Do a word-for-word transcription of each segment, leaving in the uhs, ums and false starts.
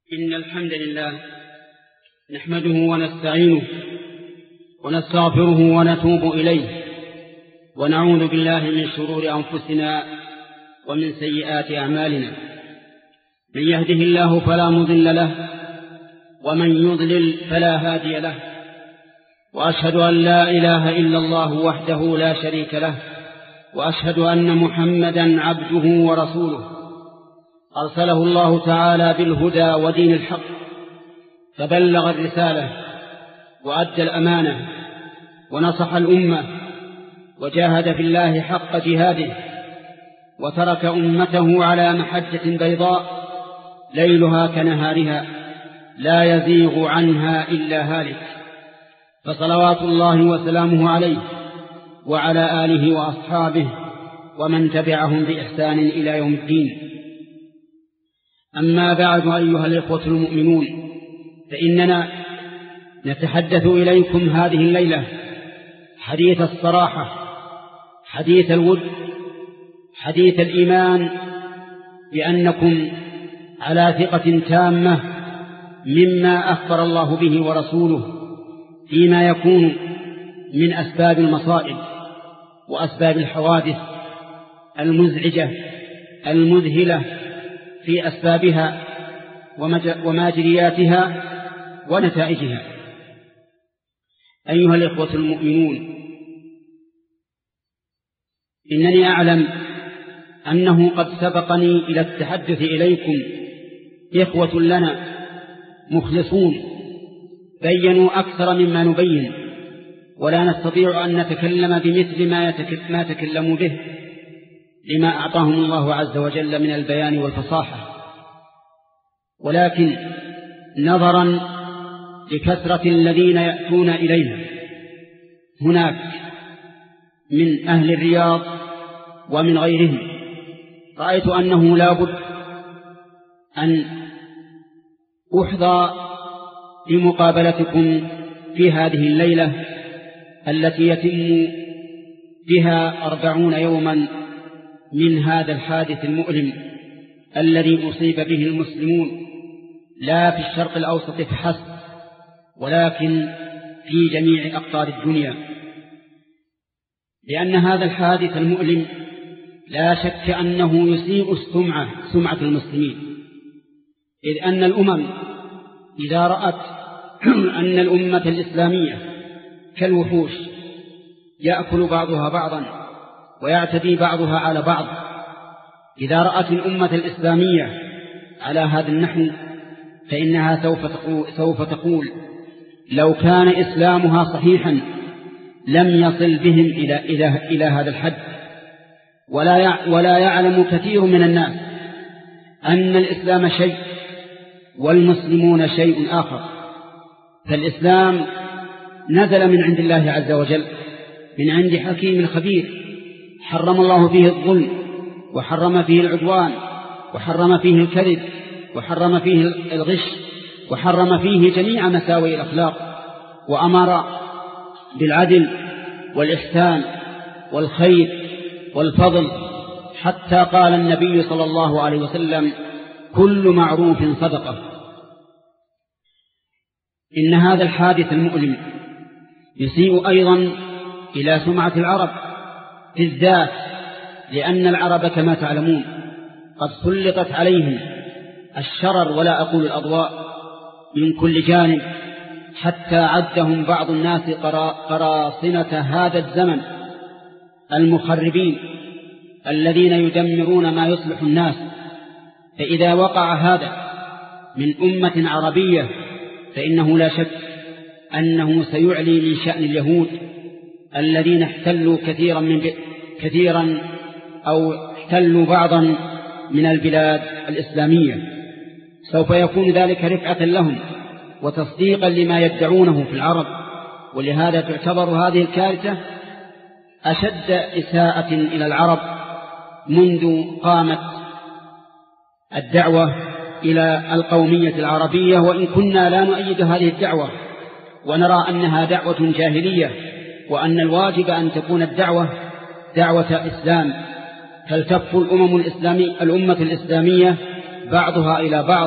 إن الحمد لله نحمده ونستعينه ونستغفره ونتوب إليه ونعوذ بالله من شرور أنفسنا ومن سيئات أعمالنا. من يهده الله فلا مضل له ومن يضلل فلا هادي له، وأشهد أن لا إله إلا الله وحده لا شريك له، وأشهد أن محمدا عبده ورسوله أرسله الله تعالى بالهدى ودين الحق، فبلغ الرسالة وأدى الأمانة ونصح الأمة وجاهد في الله حق جهاده، وترك أمته على محجة بيضاء ليلها كنهارها لا يزيغ عنها إلا هالك، فصلوات الله وسلامه عليه وعلى آله وأصحابه ومن تبعهم بإحسان إلى يوم الدين. أما بعد، أيها الإخوة المؤمنون، فإننا نتحدث إليكم هذه الليلة حديث الصراحة، حديث الود، حديث الإيمان بأنكم على ثقة تامة مما أخبر الله به ورسوله فيما يكون من أسباب المصائب وأسباب الحوادث المزعجة المذهلة في أسبابها وماجرياتها ونتائجها. أيها الإخوة المؤمنون، إنني أعلم أنه قد سبقني إلى التحدث إليكم إخوة لنا مخلصون بيّنوا أكثر مما نبين، ولا نستطيع أن نتكلم بمثل ما تكلموا به لما أعطاهم الله عز وجل من البيان والفصاحة، ولكن نظرا لكثرة الذين يأتون إلينا هناك من أهل الرياض ومن غيرهم، رأيت أنه لا بد أن أحظى بمقابلتكم في هذه الليلة التي يتم بها أربعون يوما من هذا الحادث المؤلم الذي أصيب به المسلمون لا في الشرق الأوسط فحسب، ولكن في جميع أقطار الدنيا. لأن هذا الحادث المؤلم لا شك أنه يسيء السمعة سمعة المسلمين، إذ أن الأمم إذا رأت أن الأمة الإسلامية كالوحوش يأكل بعضها بعضا ويعتدي بعضها على بعض، إذا رأت الأمة الإسلامية على هذا النحو فإنها سوف تقول, سوف تقول لو كان إسلامها صحيحا لم يصل بهم إلى, إلى, إلى هذا الحد. ولا, ولا يعلم كثير من الناس أن الإسلام شيء والمسلمون شيء آخر. فالإسلام نزل من عند الله عز وجل، من عند حكيم خبير، حرم الله فيه الظلم، وحرم فيه العدوان، وحرم فيه الكذب، وحرم فيه الغش، وحرم فيه جميع مساوئ الأخلاق، وأمر بالعدل والإحسان والخير والفضل، حتى قال النبي صلى الله عليه وسلم: كل معروف صدقة. إن هذا الحادث المؤلم يسيء أيضا إلى سمعة العرب بالذات، لأن العرب كما تعلمون قد سلطت عليهم الشرر ولا أقول الأضواء من كل جانب، حتى عدهم بعض الناس قراصنة هذا الزمن المخربين الذين يدمرون ما يصلح الناس. فإذا وقع هذا من أمة عربية فإنه لا شك أنه سيعلي من شأن اليهود الذين احتلوا كثيرا من كثيرا أو احتلوا بعضا من البلاد الإسلامية. سوف يكون ذلك رفعة لهم وتصديقا لما يدعونه في العرب، ولهذا تعتبر هذه الكارثة أشد إساءة إلى العرب منذ قامت الدعوة إلى القومية العربية، وإن كنا لا نؤيد هذه الدعوة ونرى أنها دعوة جاهلية، وأن الواجب أن تكون الدعوة دعوة إسلام، تلتف الأمم الإسلامية الأمة الإسلامية بعضها إلى بعض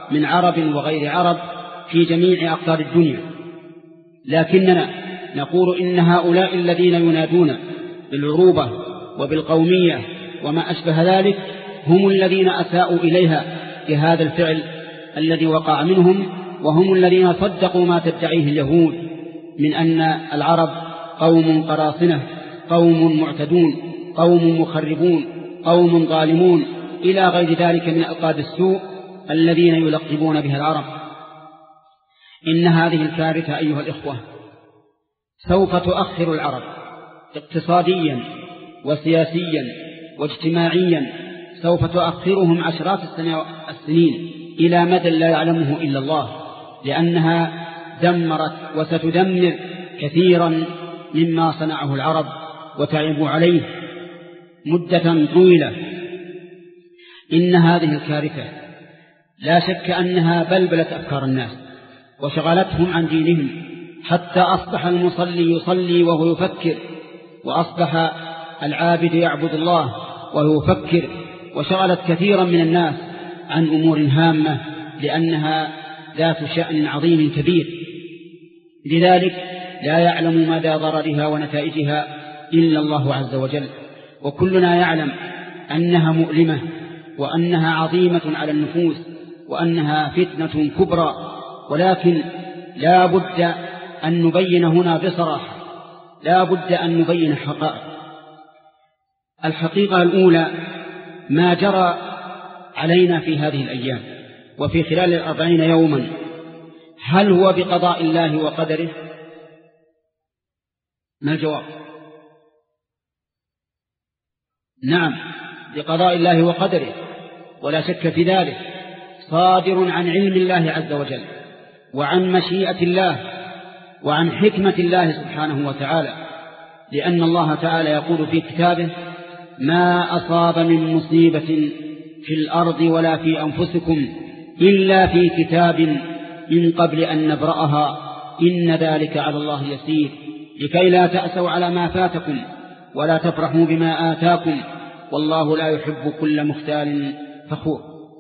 من عرب وغير عرب في جميع أقطار الدنيا، لكننا نقول إن هؤلاء الذين ينادون بالعروبة وبالقومية وما أشبه ذلك هم الذين أساءوا إليها بهذا الفعل الذي وقع منهم، وهم الذين صدقوا ما تدعيه اليهود من أن العرب قوم قراصنة، قوم معتدون، قوم مخربون، قوم ظالمون، إلى غير ذلك من ألقاب السوء الذين يلقبون بها العرب. إن هذه الكارثة أيها الإخوة سوف تؤخر العرب اقتصاديا وسياسيا واجتماعيا، سوف تؤخرهم عشرات السنين إلى مدى لا يعلمه إلا الله، لأنها دمرت وستدمر كثيرا مما صنعه العرب وتعبوا عليه مدة طويلة. إن هذه الكارثة لا شك أنها بلبلت أفكار الناس وشغلتهم عن دينهم، حتى أصبح المصلي يصلي وهو يفكر، وأصبح العابد يعبد الله وهو يفكر، وشغلت كثيرا من الناس عن أمور هامة لأنها ذات شأن عظيم كبير. لذلك لا يعلم مدى ضررها ونتائجها إلا الله عز وجل، وكلنا يعلم أنها مؤلمة وأنها عظيمة على النفوس وأنها فتنة كبرى، ولكن لا بد أن نبين هنا بصراحة، لا بد أن نبين حقائق. الحقيقة الأولى ما جرى علينا في هذه الأيام وفي خلال الأربعين يوما، هل هو بقضاء الله وقدره؟ ما الجواب؟ نعم، بقضاء الله وقدره، ولا شك في ذلك، صادر عن علم الله عز وجل وعن مشيئة الله وعن حكمة الله سبحانه وتعالى، لأن الله تعالى يقول في كتابه: ما أصاب من مصيبة في الأرض ولا في أنفسكم إلا في كتاب من قبل أن نبرأها إن ذلك على الله يسير، لكي لا تأسوا على ما فاتكم ولا تفرحوا بما آتاكم والله لا يحب كل مختال فخور.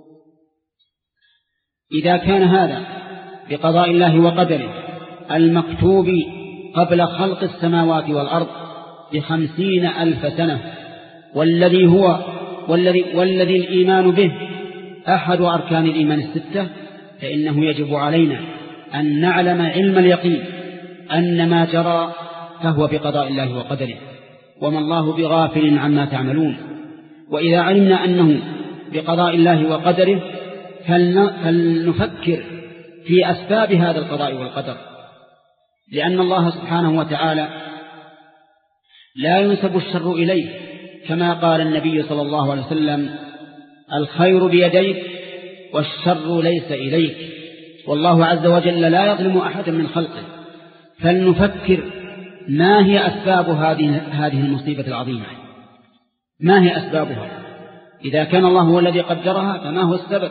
إذا كان هذا بقضاء الله وقدره المكتوب قبل خلق السماوات والأرض بخمسين ألف سنة، والذي هو والذي, والذي الإيمان به أحد أركان الإيمان الستة، فإنه يجب علينا أن نعلم علم اليقين أن ما جرى فهو بقضاء الله وقدره، وما الله بغافل عما تعملون. وإذا علمنا أنه بقضاء الله وقدره فلنفكر في أسباب هذا القضاء والقدر، لأن الله سبحانه وتعالى لا ينسب الشر إليه، كما قال النبي صلى الله عليه وسلم: الخير بيديك والشر ليس إليك، والله عز وجل لا يظلم أحدا من خلقه. فلنفكر ما هي أسباب هذه هذه المصيبة العظيمة، ما هي أسبابها؟ إذا كان الله هو الذي قدرها فما هو السبب؟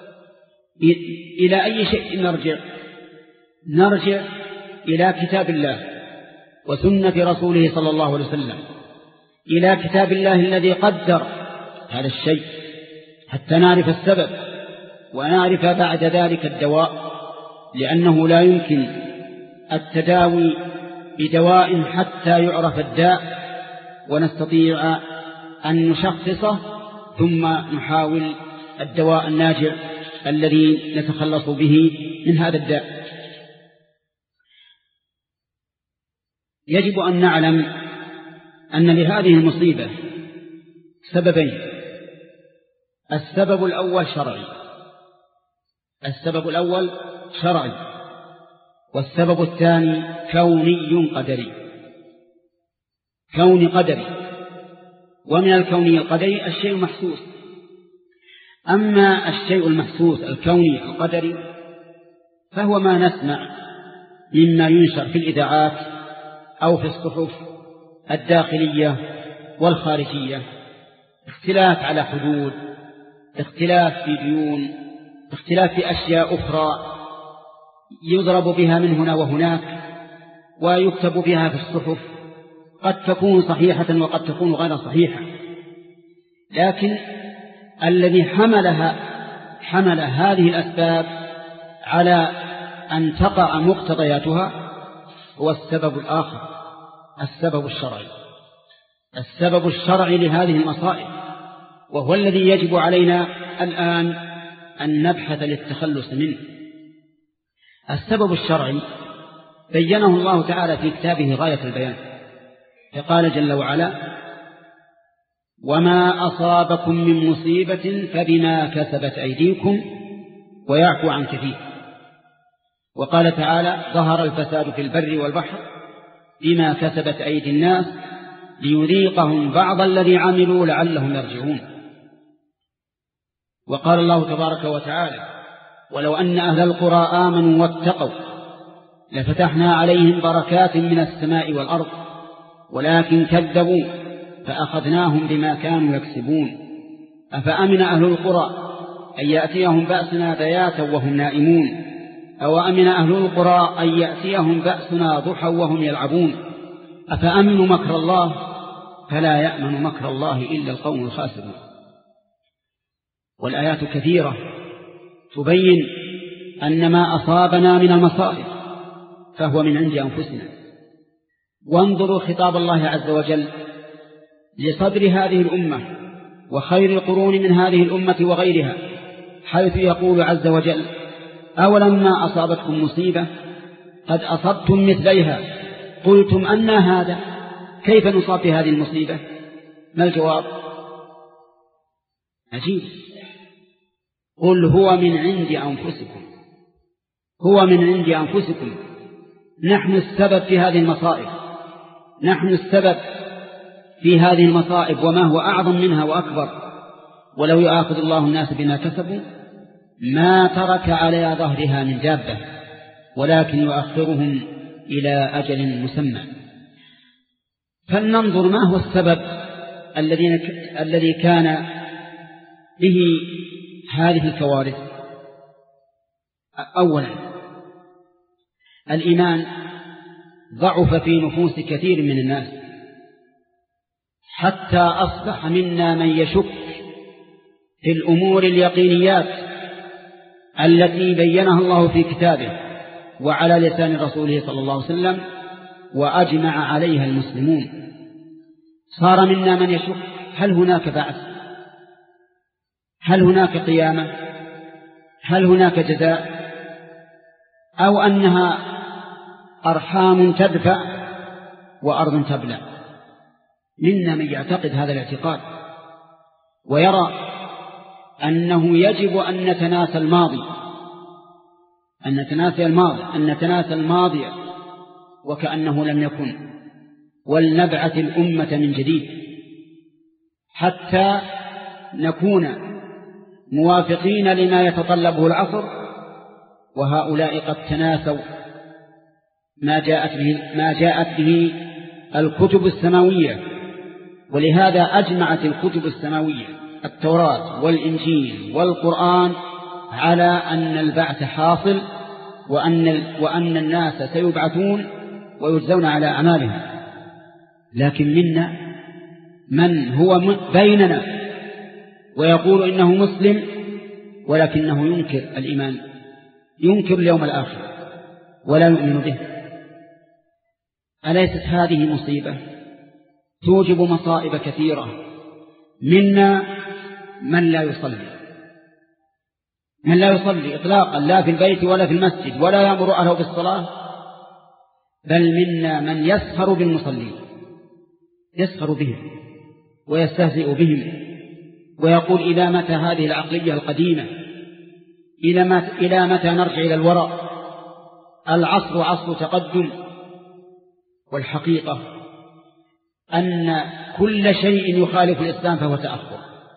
إلى أي شيء نرجع؟ نرجع إلى كتاب الله وسنة رسوله صلى الله عليه وسلم، إلى كتاب الله الذي قدر هذا الشيء حتى نعرف السبب ونعرف بعد ذلك الدواء، لأنه لا يمكن التداوي بدواء حتى يعرف الداء ونستطيع أن نشخصه ثم نحاول الدواء الناجع الذي نتخلص به من هذا الداء. يجب أن نعلم أن لهذه المصيبة سببين: السبب الأول شرعي السبب الأول شرعي والسبب الثاني كوني قدري كوني قدري ومن الكوني القدري الشيء المحسوس. أما الشيء المحسوس الكوني القدري فهو ما نسمع مما ينشر في الإذاعات أو في الصحف الداخلية والخارجية، اختلاف على حدود، اختلاف في ديون، اختلاف في أشياء أخرى يضرب بها من هنا وهناك ويكتب بها في الصحف، قد تكون صحيحة وقد تكون غير صحيحة، لكن الذي حملها حمل هذه الأسباب على أن تقع مقتضياتها هو السبب الآخر، السبب الشرعي، السبب الشرعي لهذه المصائب، وهو الذي يجب علينا الآن أن نبحث للتخلص منه. السبب الشرعي بينه الله تعالى في كتابه غاية البيان، فقال جل وعلا: وما أصابكم من مصيبة فبما كسبت أيديكم ويعفو عن كثير. وقال تعالى: ظهر الفساد في البر والبحر بما كسبت أيدي الناس ليذيقهم بعض الذي عملوا لعلهم يرجعون. وقال الله تبارك وتعالى: ولو أن أهل القرى آمنوا واتقوا لفتحنا عليهم بركات من السماء والأرض ولكن كذبوا فأخذناهم بما كانوا يكسبون. أفأمن أهل القرى أن يأتيهم بأسنا بياتا وهم نائمون أو أمن أهل القرى أن يأتيهم بأسنا ضحى وهم يلعبون أفأمنوا مكر الله فلا يأمن مكر الله إلا القوم الخاسرون. والآيات كثيرة تبين أن ما أصابنا من المصائب فهو من عند أنفسنا. وانظروا خطاب الله عز وجل لصدر هذه الأمة وخير القرون من هذه الأمة وغيرها، حيث يقول عز وجل: أولما أصابتكم مصيبة قد أصبتم مثليها قلتم أنى هذا، كيف نصاب بهذه المصيبة؟ ما الجواب؟ عجيب. قل هو من عند أنفسكم، هو من عند أنفسكم، نحن السبب في هذه المصائب، نحن السبب في هذه المصائب وما هو أعظم منها وأكبر. ولو يؤاخذ الله الناس بما كسبوا ما ترك على ظهرها من دابة ولكن يؤخرهم إلى أجل مسمى. فلننظر ما هو السبب الذي كان به هذه الكوارث. أولا، الإيمان ضعف في نفوس كثير من الناس حتى أصبح منا من يشك في الأمور اليقينيات التي بينها الله في كتابه وعلى لسان رسوله صلى الله عليه وسلم وأجمع عليها المسلمون. صار منا من يشك: هل هناك بعث؟ هل هناك قيامة؟ هل هناك جزاء؟ أو أنها أرحام تدفع وأرض تبلع؟ منا من يعتقد هذا الاعتقاد ويرى أنه يجب أن نتناسى الماضي، أن نتناسى الماضي أن نتناسى الماضي وكأنه لم يكن، ولنبعث الأمة من جديد حتى نكون موافقين لما يتطلبه العصر. وهؤلاء قد تناسوا ما جاءت به, ما جاءت به الكتب السماوية، ولهذا أجمعت الكتب السماوية التوراة والإنجيل والقرآن على أن البعث حاصل وأن, وأن الناس سيبعثون ويجزون على أعمالهم. لكن منا من هو بيننا ويقول إنه مسلم ولكنه ينكر الإيمان، ينكر اليوم الآخر ولا يؤمن به. أليست هذه مصيبة توجب مصائب كثيرة؟ منا من لا يصلي، من لا يصلي إطلاقا، لا في البيت ولا في المسجد، ولا يأمر أهله بالصلاة، بل منا من يسخر بالمصلين، يسخر بهم ويستهزئ بهم ويقول: إلى متى هذه العقلية القديمة؟ إلى متى نرجع إلى الوراء؟ العصر عصر تقدم. والحقيقة أن كل شيء يخالف الإسلام فهو تأخر،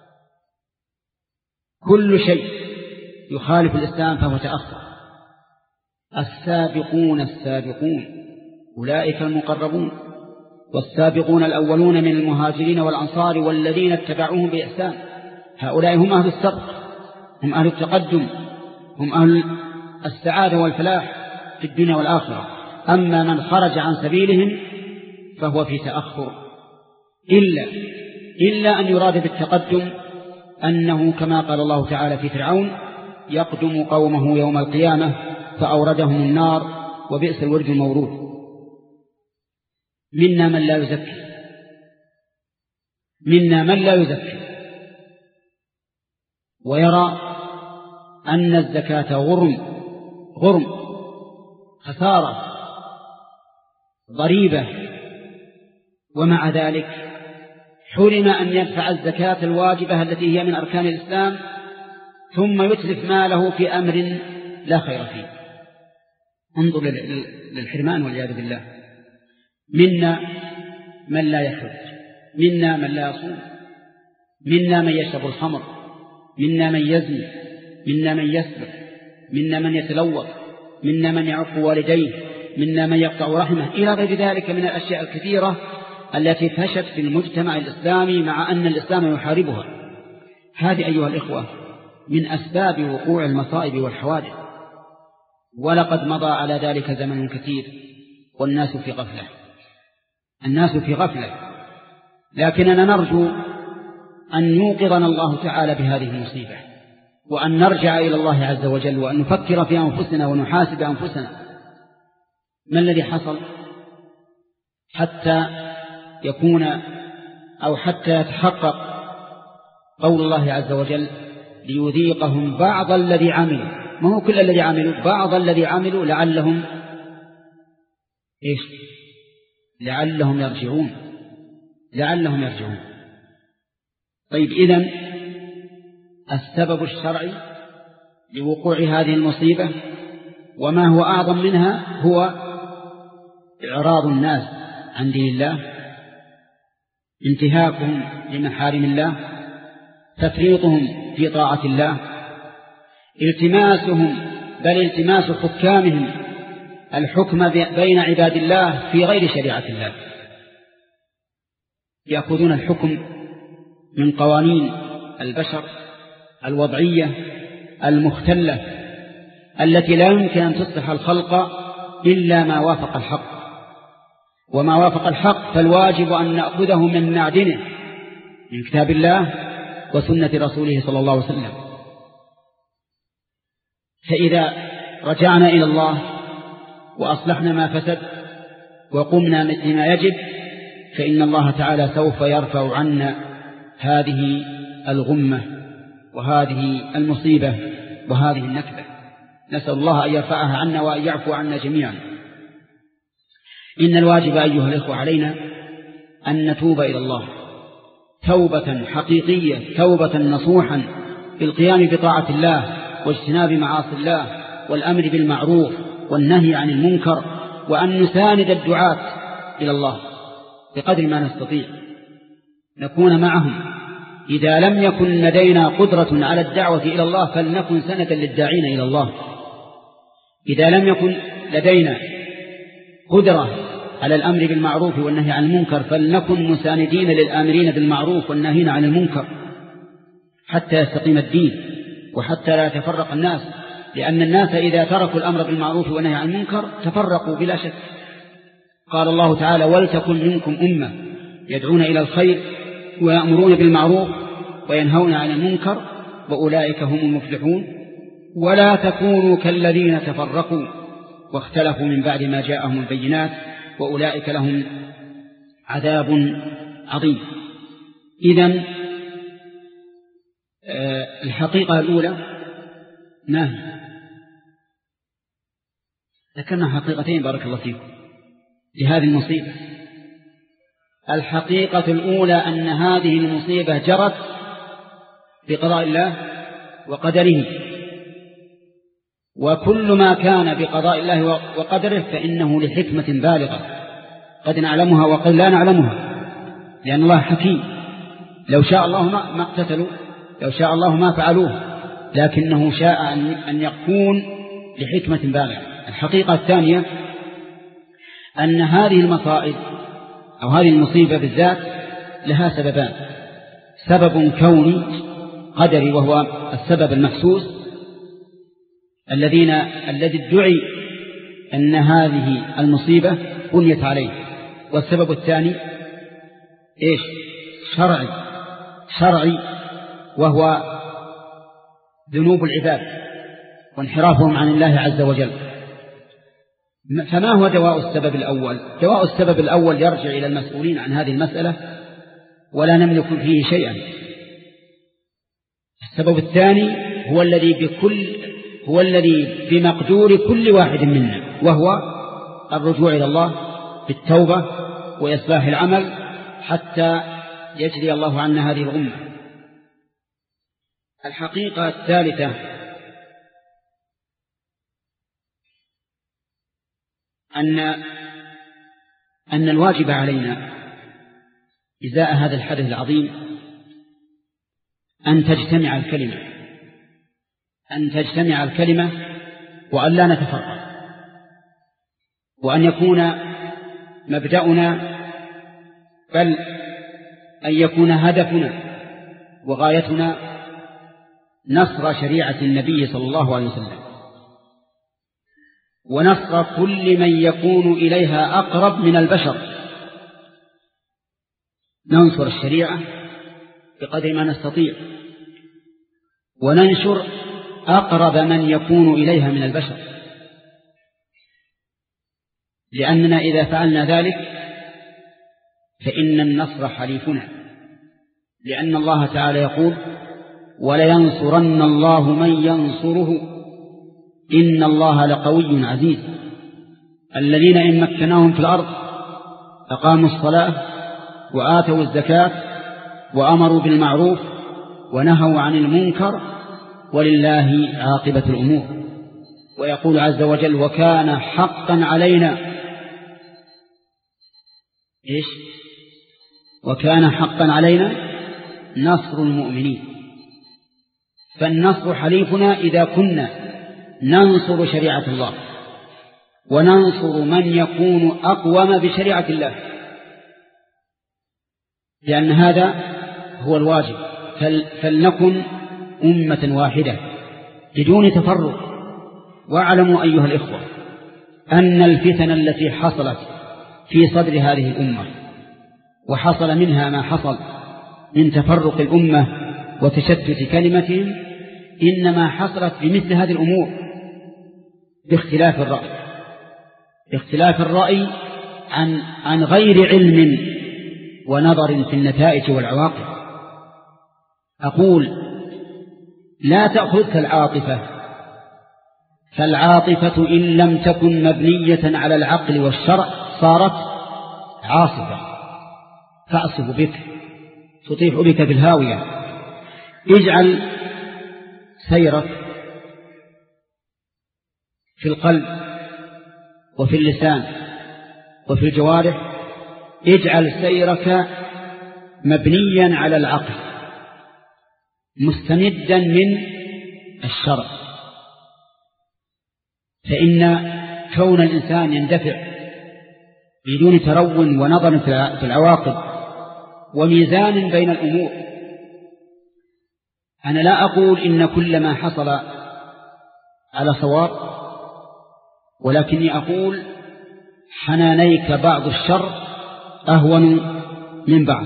كل شيء يخالف الإسلام فهو تأخر. السابقون السابقون أولئك المقربون، والسابقون الأولون من المهاجرين والأنصار والذين اتبعوهم بإحسان، هؤلاء هم أهل السبق، هم أهل التقدم، هم أهل السعادة والفلاح في الدنيا والآخرة. أما من خرج عن سبيلهم فهو في تأخر، إلا, إلا أن يراد بالتقدم أنه كما قال الله تعالى في فرعون: يقدم قومه يوم القيامة فأوردهم النار وبئس الورد المورود. منا من لا يزكي منا من لا يزكي ويرى أن الزكاة غرم غرم خسارة ضريبة، ومع ذلك حرم أن يدفع الزكاة الواجبة التي هي من أركان الإسلام، ثم يتلف ماله في أمر لا خير فيه. انظر للحرمان والعياذ بالله. منا من لا يحج، منا من لا يصوم، منا من يشرب الخمر، منا من يزني، منا من يسرق، منا من يتلوث، منا من يعق والديه، منا من يقطع رحمه، إلى غير ذلك من الأشياء الكثيرة التي فشت في المجتمع الإسلامي مع أن الإسلام يحاربها. هذه أيها الإخوة من أسباب وقوع المصائب والحوادث، ولقد مضى على ذلك زمن كثير والناس في غفلة الناس في غفلة لكننا نرجو أن يوقظنا الله تعالى بهذه المصيبة، وأن نرجع إلى الله عز وجل، وأن نفكر في أنفسنا ونحاسب أنفسنا ما الذي حصل حتى يكون أو حتى يتحقق قول الله عز وجل ليذيقهم بعض الذي عملوا. ما هو كل الذي عملوا، بعض الذي عملوا لعلهم إيش لعلهم يرجعون لعلهم يرجعون طيب، إذن السبب الشرعي لوقوع هذه المصيبة وما هو أعظم منها هو إعراض الناس عن دين الله، انتهاكهم لمحارم الله، تفريطهم في طاعة الله، التماسهم بل التماس حكامهم الحكم بين عباد الله في غير شريعة الله، يأخذون الحكم من قوانين البشر الوضعية المختلة التي لا يمكن أن تصلح الخلق إلا ما وافق الحق، وما وافق الحق فالواجب أن نأخذه من معدنه من كتاب الله وسنة رسوله صلى الله عليه وسلم. فإذا رجعنا إلى الله وأصلحنا ما فسد وقمنا مثل ما يجب، فإن الله تعالى سوف يرفع عنا هذه الغمة وهذه المصيبة وهذه النكبة. نسأل الله أن يرفعها عنا وأن يعفو عنا جميعا. إن الواجب أيها الإخوة علينا أن نتوب إلى الله توبة حقيقية، توبة نصوحا بالقيام بطاعة الله واجتناب معاصي الله والأمر بالمعروف والنهي عن المنكر، وأن نساند الدعاة إلى الله بقدر ما نستطيع، نكون معهم. إذا لم يكن لدينا قدرة على الدعوة إلى الله فلنكن سندا للداعين إلى الله. إذا لم يكن لدينا قدرة على الأمر بالمعروف والنهي عن المنكر فلنكن مساندين للآمرين بالمعروف والناهين عن المنكر حتى يستقيم الدين وحتى لا يتفرق الناس، لأن الناس إذا تركوا الأمر بالمعروف والنهي عن المنكر تفرقوا بلا شك. قال الله تعالى: ولتكن منكم أمة يدعون إلى الخير ويأمرون بالمعروف وينهون عن المنكر وأولئك هم المفلحون. ولا تكونوا كالذين تفرقوا واختلفوا من بعد ما جاءهم البينات وأولئك لهم عذاب عظيم. إذن الحقيقة الأولى ما هي؟ ذكرنا حقيقتين بارك الله فيكم لهذه المصيبة. الحقيقة الأولى أن هذه المصيبة جرت بقضاء الله وقدره، وكل ما كان بقضاء الله وقدره فإنه لحكمة بالغة قد نعلمها وقد لا نعلمها، لأن الله حكيم. لو شاء الله ما اقتتلوا، لو شاء الله ما فعلوه، لكنه شاء أن يكون لحكمة بالغة. الحقيقة الثانية أن هذه المصائب أو هذه المصيبة بالذات لها سببان: سبب كوني قدري وهو السبب المحسوس الذين الذي ادعي أن هذه المصيبة بنيت عليه، والسبب الثاني إيش؟ شرعي شرعي وهو ذنوب العباد وانحرافهم عن الله عز وجل. فما هو دواء السبب الأول؟ دواء السبب الأول يرجع إلى المسؤولين عن هذه المسألة ولا نملك فيه شيئا. السبب الثاني هو الذي بكل هو الذي بمقدور كل واحد منا، وهو الرجوع إلى الله بالتوبة وإصلاح العمل حتى يجري الله عنا هذه الأمة. الحقيقة الثالثة أن أن الواجب علينا إزاء هذا الحدث العظيم أن تجتمع الكلمة أن تجتمع الكلمة وأن لا نتفرق، وأن يكون مبدأنا بل أن يكون هدفنا وغايتنا نصر شريعة النبي صلى الله عليه وسلم، ونصر كل من يكون إليها أقرب من البشر. ننصر الشريعة بقدر ما نستطيع، وننشر أقرب من يكون إليها من البشر، لأننا إذا فعلنا ذلك فإن النصر حليفنا، لأن الله تعالى يقول: ولينصرن الله من ينصره إن الله لقوي عزيز. الذين إن مكناهم في الأرض أقاموا الصلاة وآتوا الزكاة وأمروا بالمعروف ونهوا عن المنكر ولله عاقبة الأمور. ويقول عز وجل: وكان حقا علينا إيش؟ وكان حقا علينا نصر المؤمنين. فالنصر حليفنا إذا كنا ننصر شريعة الله وننصر من يكون أقوم بشريعة الله، لأن هذا هو الواجب. فلنكن أمة واحدة بدون تفرق. واعلموا أيها الإخوة أن الفتن التي حصلت في صدر هذه الأمة وحصل منها ما حصل من تفرق الأمة وتشتت كلمتهم إنما حصلت بمثل هذه الأمور، باختلاف الرأي باختلاف الرأي عن عن غير علم ونظر في النتائج والعواقب. أقول: لا تأخذك العاطفة، فالعاطفة إن لم تكن مبنية على العقل والشرع صارت عاصفة تعصف بك، تطيح بك في الهاوية. اجعل سيرك في القلب وفي اللسان وفي الجوارح، اجعل سيرك مبنيا على العقل مستمدا من الشرع، فإن كون الإنسان يندفع بدون ترون ونظر في العواقب وميزان بين الأمور. أنا لا أقول إن كل ما حصل على صواب، ولكني أقول حنانيك بعض الشر أهون من بعض،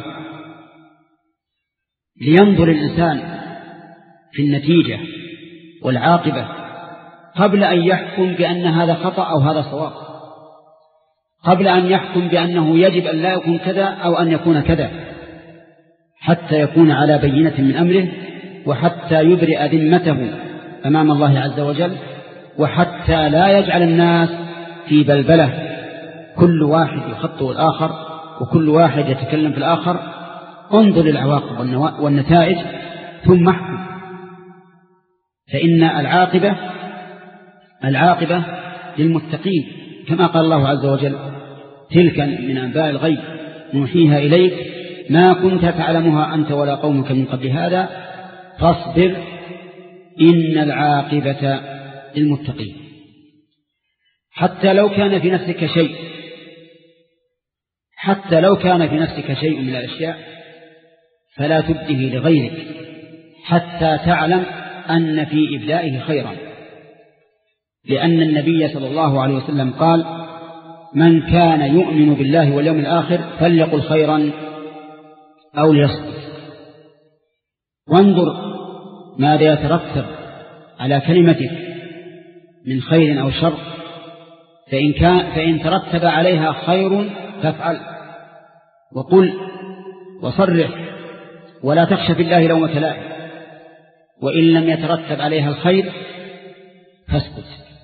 لينظر الإنسان في النتيجة والعاقبة قبل أن يحكم بأن هذا خطأ أو هذا صواب، قبل أن يحكم بأنه يجب أن لا يكون كذا أو أن يكون كذا، حتى يكون على بينة من أمره، وحتى يبرئ ذمته أمام الله عز وجل، وحتى لا يجعل الناس في بلبلة كل واحد يخطئ الآخر وكل واحد يتكلم في الآخر. انظر للعواقب والنتائج ثم احكم، فإن العاقبة العاقبة للمتقين، كما قال الله عز وجل: تلك من أنباء الغيب نوحيها إليك ما كنت تعلمها أنت ولا قومك من قبل هذا فاصبر إن العاقبة للمتقين. حتى لو كان في نفسك شيء حتى لو كان في نفسك شيء من الأشياء فلا تبده لغيرك حتى تعلم أن في إبدائه خيرا، لأن النبي صلى الله عليه وسلم قال: من كان يؤمن بالله واليوم الآخر فليقل خيرا أو ليصمت. وانظر ماذا يترتب على كلمتك من خير أو شر فإن, كان فإن ترتب عليها خير فافعل وقل وصرح ولا تخشى في الله لومة لائم، وإن لم يترتب عليها الخير فاسكت.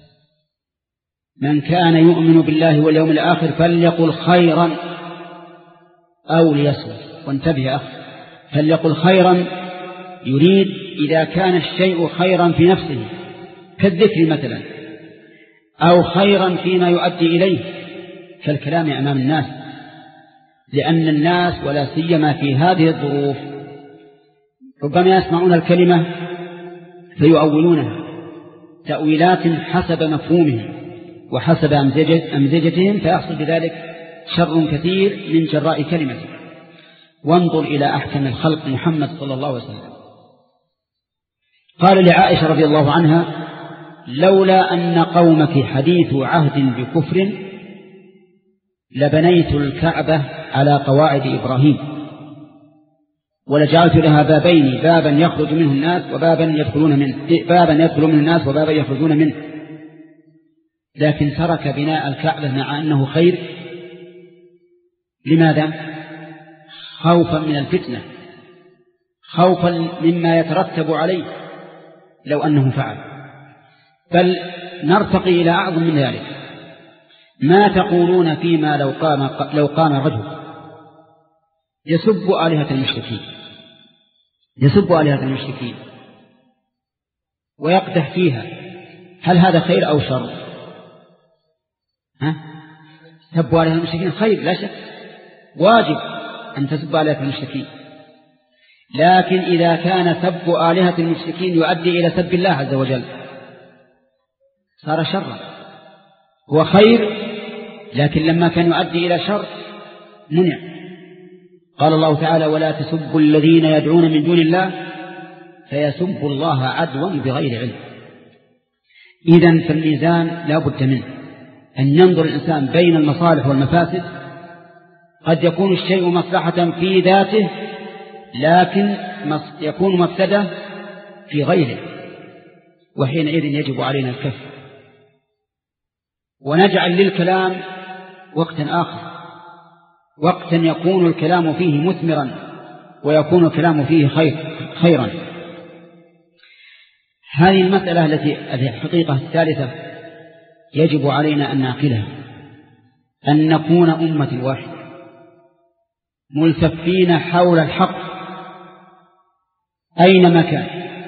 من كان يؤمن بالله واليوم الآخر فليقل خيرا أو ليصمت. وانتبه يا أخ، فليقل خيرا يريد إذا كان الشيء خيرا في نفسه كالذكر مثلا، أو خيرا فيما يؤدي إليه كالكلام أمام الناس، لأن الناس ولا سيما في هذه الظروف ربما يسمعون الكلمة فيؤولونها تأويلات حسب مفهومهم وحسب أمزجتهم، فيحصل بذلك شر كثير من جراء كلمته. وانظر إلى أحكم الخلق محمد صلى الله عليه وسلم، قال لعائشة رضي الله عنها: لولا أن قومك حديث عهد بكفر لبنيت الكعبة على قواعد إبراهيم ولجعلت لها بابين، بابا يخرج منه الناس وبابا يدخلون منه، بابا يدخل منه الناس وبابا يخرجون منه. لكن ترك بناء الكعبة مع أنه خير. لماذا؟ خوفا من الفتنة، خوفا مما يترتب عليه لو أنه فعل. بل نرتقي إلى أعظم من ذلك. ما تقولون فيما لو قام, لو قام رجل يسب آلهة المشركين يسب آلهة المشركين ويقدح فيها، هل هذا خير أو شر؟ ها؟ سب آلهة المشركين خير لا شك، واجب أن تسب آلهة المشركين، لكن إذا كان سب آلهة المشركين يؤدي إلى سب الله عز وجل صار شرا. هو خير، لكن لما كان يؤدي إلى شر منع. قال الله تعالى: ولا تسبوا الذين يدعون من دون الله فيسبوا الله عدوا بغير علم. إذن فالميزان لا بد منه، أن ينظر الإنسان بين المصالح والمفاسد. قد يكون الشيء مصلحة في ذاته، لكن يكون مفسدة في غيره، وحينئذ يجب علينا الكف ونجعل للكلام وقتا آخر، وقتا يكون الكلام فيه مثمرا ويكون الكلام فيه خير خيرا. هذه المسألة التي الحقيقة الثالثة يجب علينا أن نعقلها، أن نكون أمة واحدة ملتفين حول الحق أينما كان.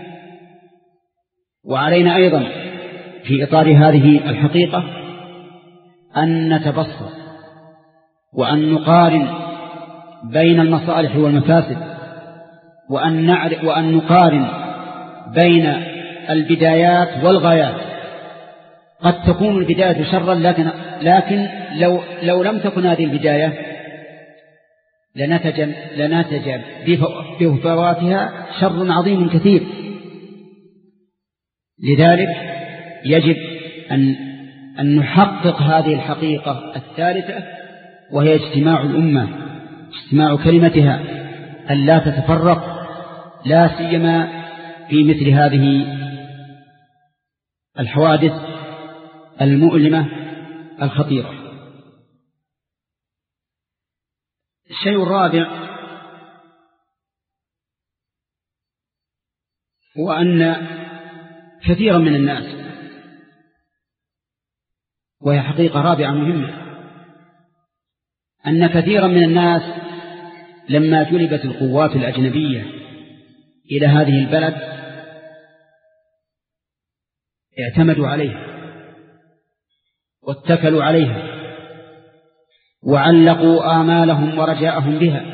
وعلينا أيضا في إطار هذه الحقيقة أن نتبصر وأن نقارن بين المصالح والمفاسد، وأن نعرف وأن نقارن بين البدايات والغايات. قد تكون البداية شرا، لكن لكن لو لو لم تكن هذه البداية لنتج لنتج بفواتها شر عظيم كثير. لذلك يجب أن أن نحقق هذه الحقيقة الثالثة، وهي اجتماع الأمة، اجتماع كلمتها، أن لا تتفرق، لا سيما في مثل هذه الحوادث المؤلمة الخطيرة. الشيء الرابع هو أن كثيرا من الناس، وهي حقيقة رابعة مهمة، أن كثيرا من الناس لما جلبت القوات الأجنبية إلى هذه البلد اعتمدوا عليها واتكلوا عليها وعلقوا آمالهم ورجاءهم بها،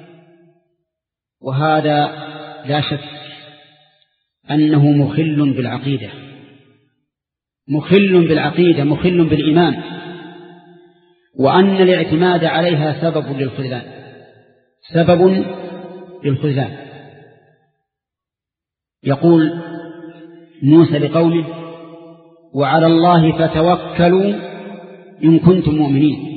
وهذا لا شك أنه مخل بالعقيدة، مخل بالعقيدة مخل بالإيمان، وأن الاعتماد عليها سبب للخذلان سبب للخذلان. يقول موسى لقومه: وعلى الله فتوكلوا إن كنتم مؤمنين.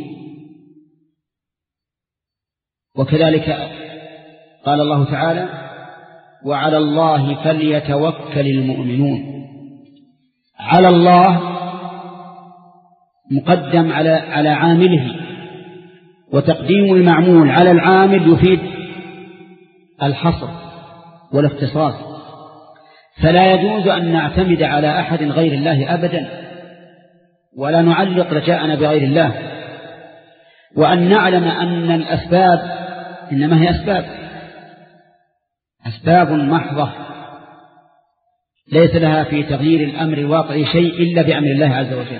وكذلك قال الله تعالى: وعلى الله فليتوكل المؤمنون. على الله مقدم على على عامله، وتقديم المعمول على العامل يفيد الحصر والاختصاص، فلا يجوز أن نعتمد على أحد غير الله أبدا، ولا نعلق رجاءنا بغير الله، وأن نعلم أن الأسباب إنما هي أسباب أسباب محضة ليس لها في تغيير الأمر الواقع شيء إلا بأمر الله عز وجل.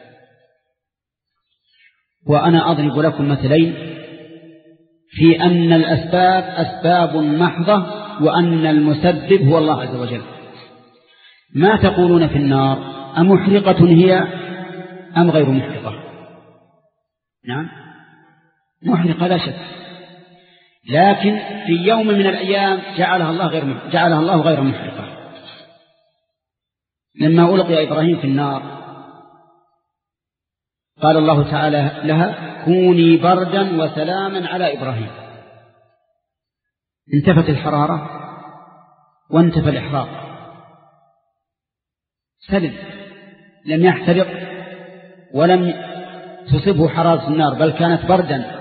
وأنا أضرب لكم مثلين في أن الأسباب أسباب محضة وأن المسبب هو الله عز وجل. ما تقولون في النار؟ أمحرقة هي أم غير محرقة؟ نعم محرقة لا شك، لكن في يوم من الأيام جعلها الله غير جعلها الله غير محرقة. لما ألقي إبراهيم في النار قال الله تعالى لها كوني بردا وسلاما على إبراهيم، انتفت الحرارة وانتفى الإحراق، سلم، لم يحترق ولم تصبه حرارة النار، بل كانت بردا.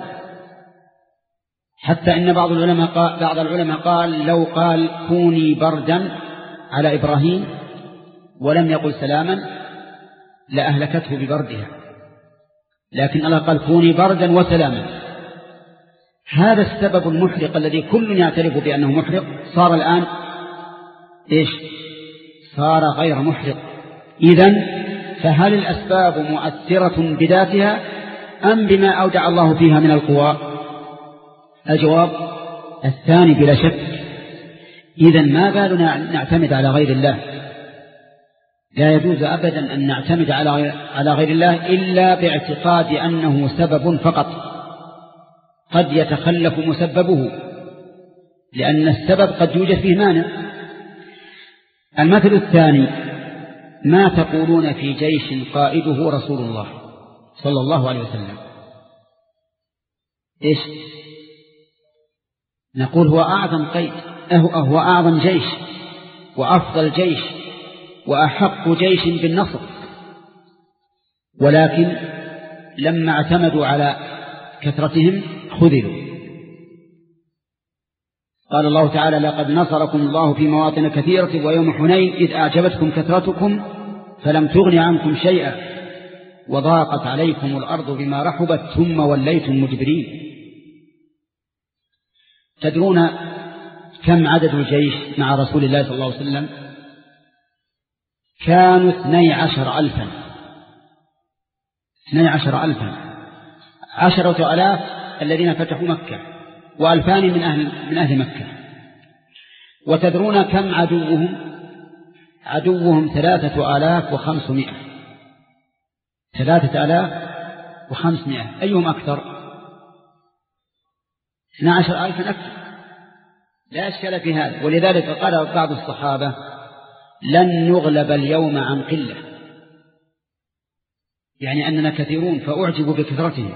حتى إن بعض العلماء قال, بعض العلماء قال لو قال كوني بردا على إبراهيم ولم يقل سلاما لأهلكته ببردها، لكن الله قال كوني بردا وسلاما. هذا السبب المحرق الذي كل يعترف بأنه محرق صار الآن إيش؟ صار غير محرق. إذن فهل الأسباب مؤثرة بذاتها أم بما أودع الله فيها من القوى؟ الجواب الثاني بلا شك. إذن ما بالنا نعتمد على غير الله؟ لا يجوز أبدا أن نعتمد على غير الله إلا باعتقاد أنه سبب فقط، قد يتخلف مسببه، لأن السبب قد يوجد فيه مانع. المثل الثاني ما تقولون في جيش قائده رسول الله صلى الله عليه وسلم؟ إيش نقول؟ هو أعظم قيد، هو أعظم جيش وأفضل جيش وأحق جيش بالنصر، ولكن لما اعتمدوا على كثرتهم خذلوا. قال الله تعالى لقد نصركم الله في مواطن كثيرة ويوم حنين إذ أعجبتكم كثرتكم فلم تغن عنكم شيئا وضاقت عليكم الأرض بما رحبت ثم وليتم مدبرين. تدرون كم عدد الجيش مع رسول الله صلى الله عليه وسلم؟ كانوا اثني عشر ألفا اثني عشر ألفا عشرة ألاف الذين فتحوا مكة وألفان من أهل, من أهل مكة. وتدرون كم عدوهم؟ عدوهم ثلاثة آلاف وخمسمائة ثلاثة آلاف وخمسمائة أيهم أكثر؟ اثني عشر ألفا أكثر، لا أشكال في هذا. ولذلك قال بعض الصحابة لن نغلب اليوم عن قلة، يعني أننا كثيرون فأعجبوا بكثرتهم.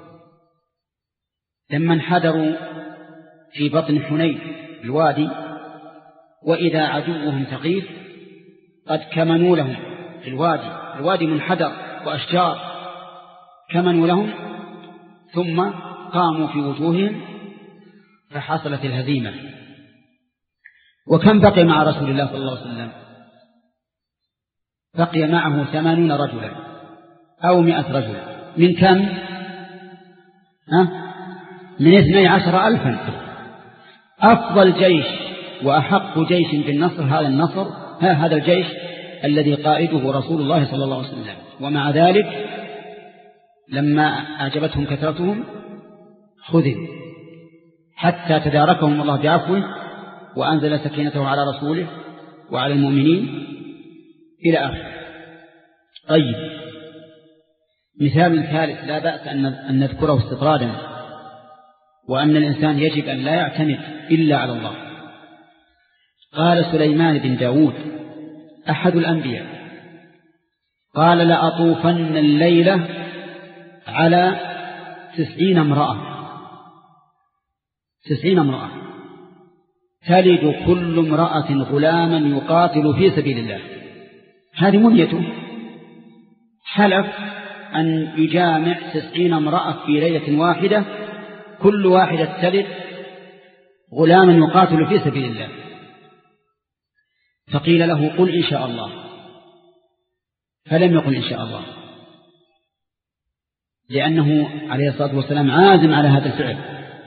لما انحدروا في بطن حنين الوادي وإذا عدوهم ثقيل قد كمنوا لهم في الوادي، الوادي منحدر وأشجار، كمنوا لهم ثم قاموا في وجوههم فحصلت الهزيمة. وكم بقي مع رسول الله صلى الله عليه وسلم؟ بقي معه ثمانون رجلا أو مئة رجل من كم؟ ها؟ من اثني عشر ألفا. أفضل جيش وأحق جيش بالنصر هذا النصر ها هذا الجيش الذي قائده رسول الله صلى الله عليه وسلم. ومع ذلك لما أعجبتهم كثرتهم خذلوا حتى تداركهم الله بعفوه وأنزل سكينته على رسوله وعلى المؤمنين إلى آخر. طيب مثال ثالث لا بأس أن نذكره استطرادا، وأن الإنسان يجب أن لا يعتمد إلا على الله. قال سليمان بن داود أحد الأنبياء قال لأطوفن الليلة على تسعين امرأة تسعين امرأة تلد كل امرأة غلاما يقاتل في سبيل الله. هذه منيته، حلف أن يجامع تسعين امرأة في ليلة واحدة كل واحدة تلد غلاما يقاتل في سبيل الله. فقيل له قل إن شاء الله، فلم يقل إن شاء الله، لأنه عليه الصلاة والسلام عازم على هذا الفعل.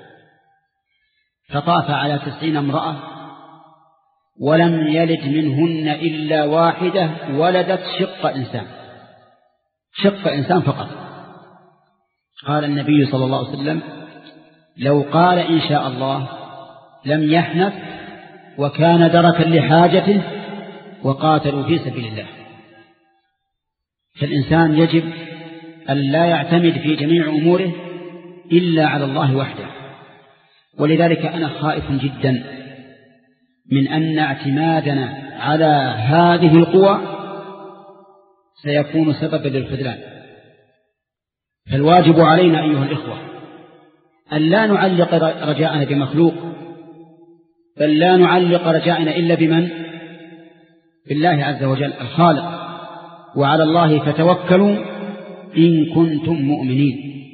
فطاف على تسعين امرأة ولم يلد منهن إلا واحدة ولدت شق إنسان، شق إنسان فقط. قال النبي صلى الله عليه وسلم لو قال إن شاء الله لم يحنث وكان دركا لحاجته وقاتلوا في سبيل الله. فالإنسان يجب أن لا يعتمد في جميع أموره إلا على الله وحده. ولذلك أنا خائف جدا من أن اعتمادنا على هذه القوى سيكون سببا للخذلان. فالواجب علينا أيها الإخوة أن لا نعلق رجاءنا بمخلوق، بل لا نعلق رجاءنا إلا بمن؟ بالله عز وجل الخالق. وعلى الله فتوكلوا إن كنتم مؤمنين.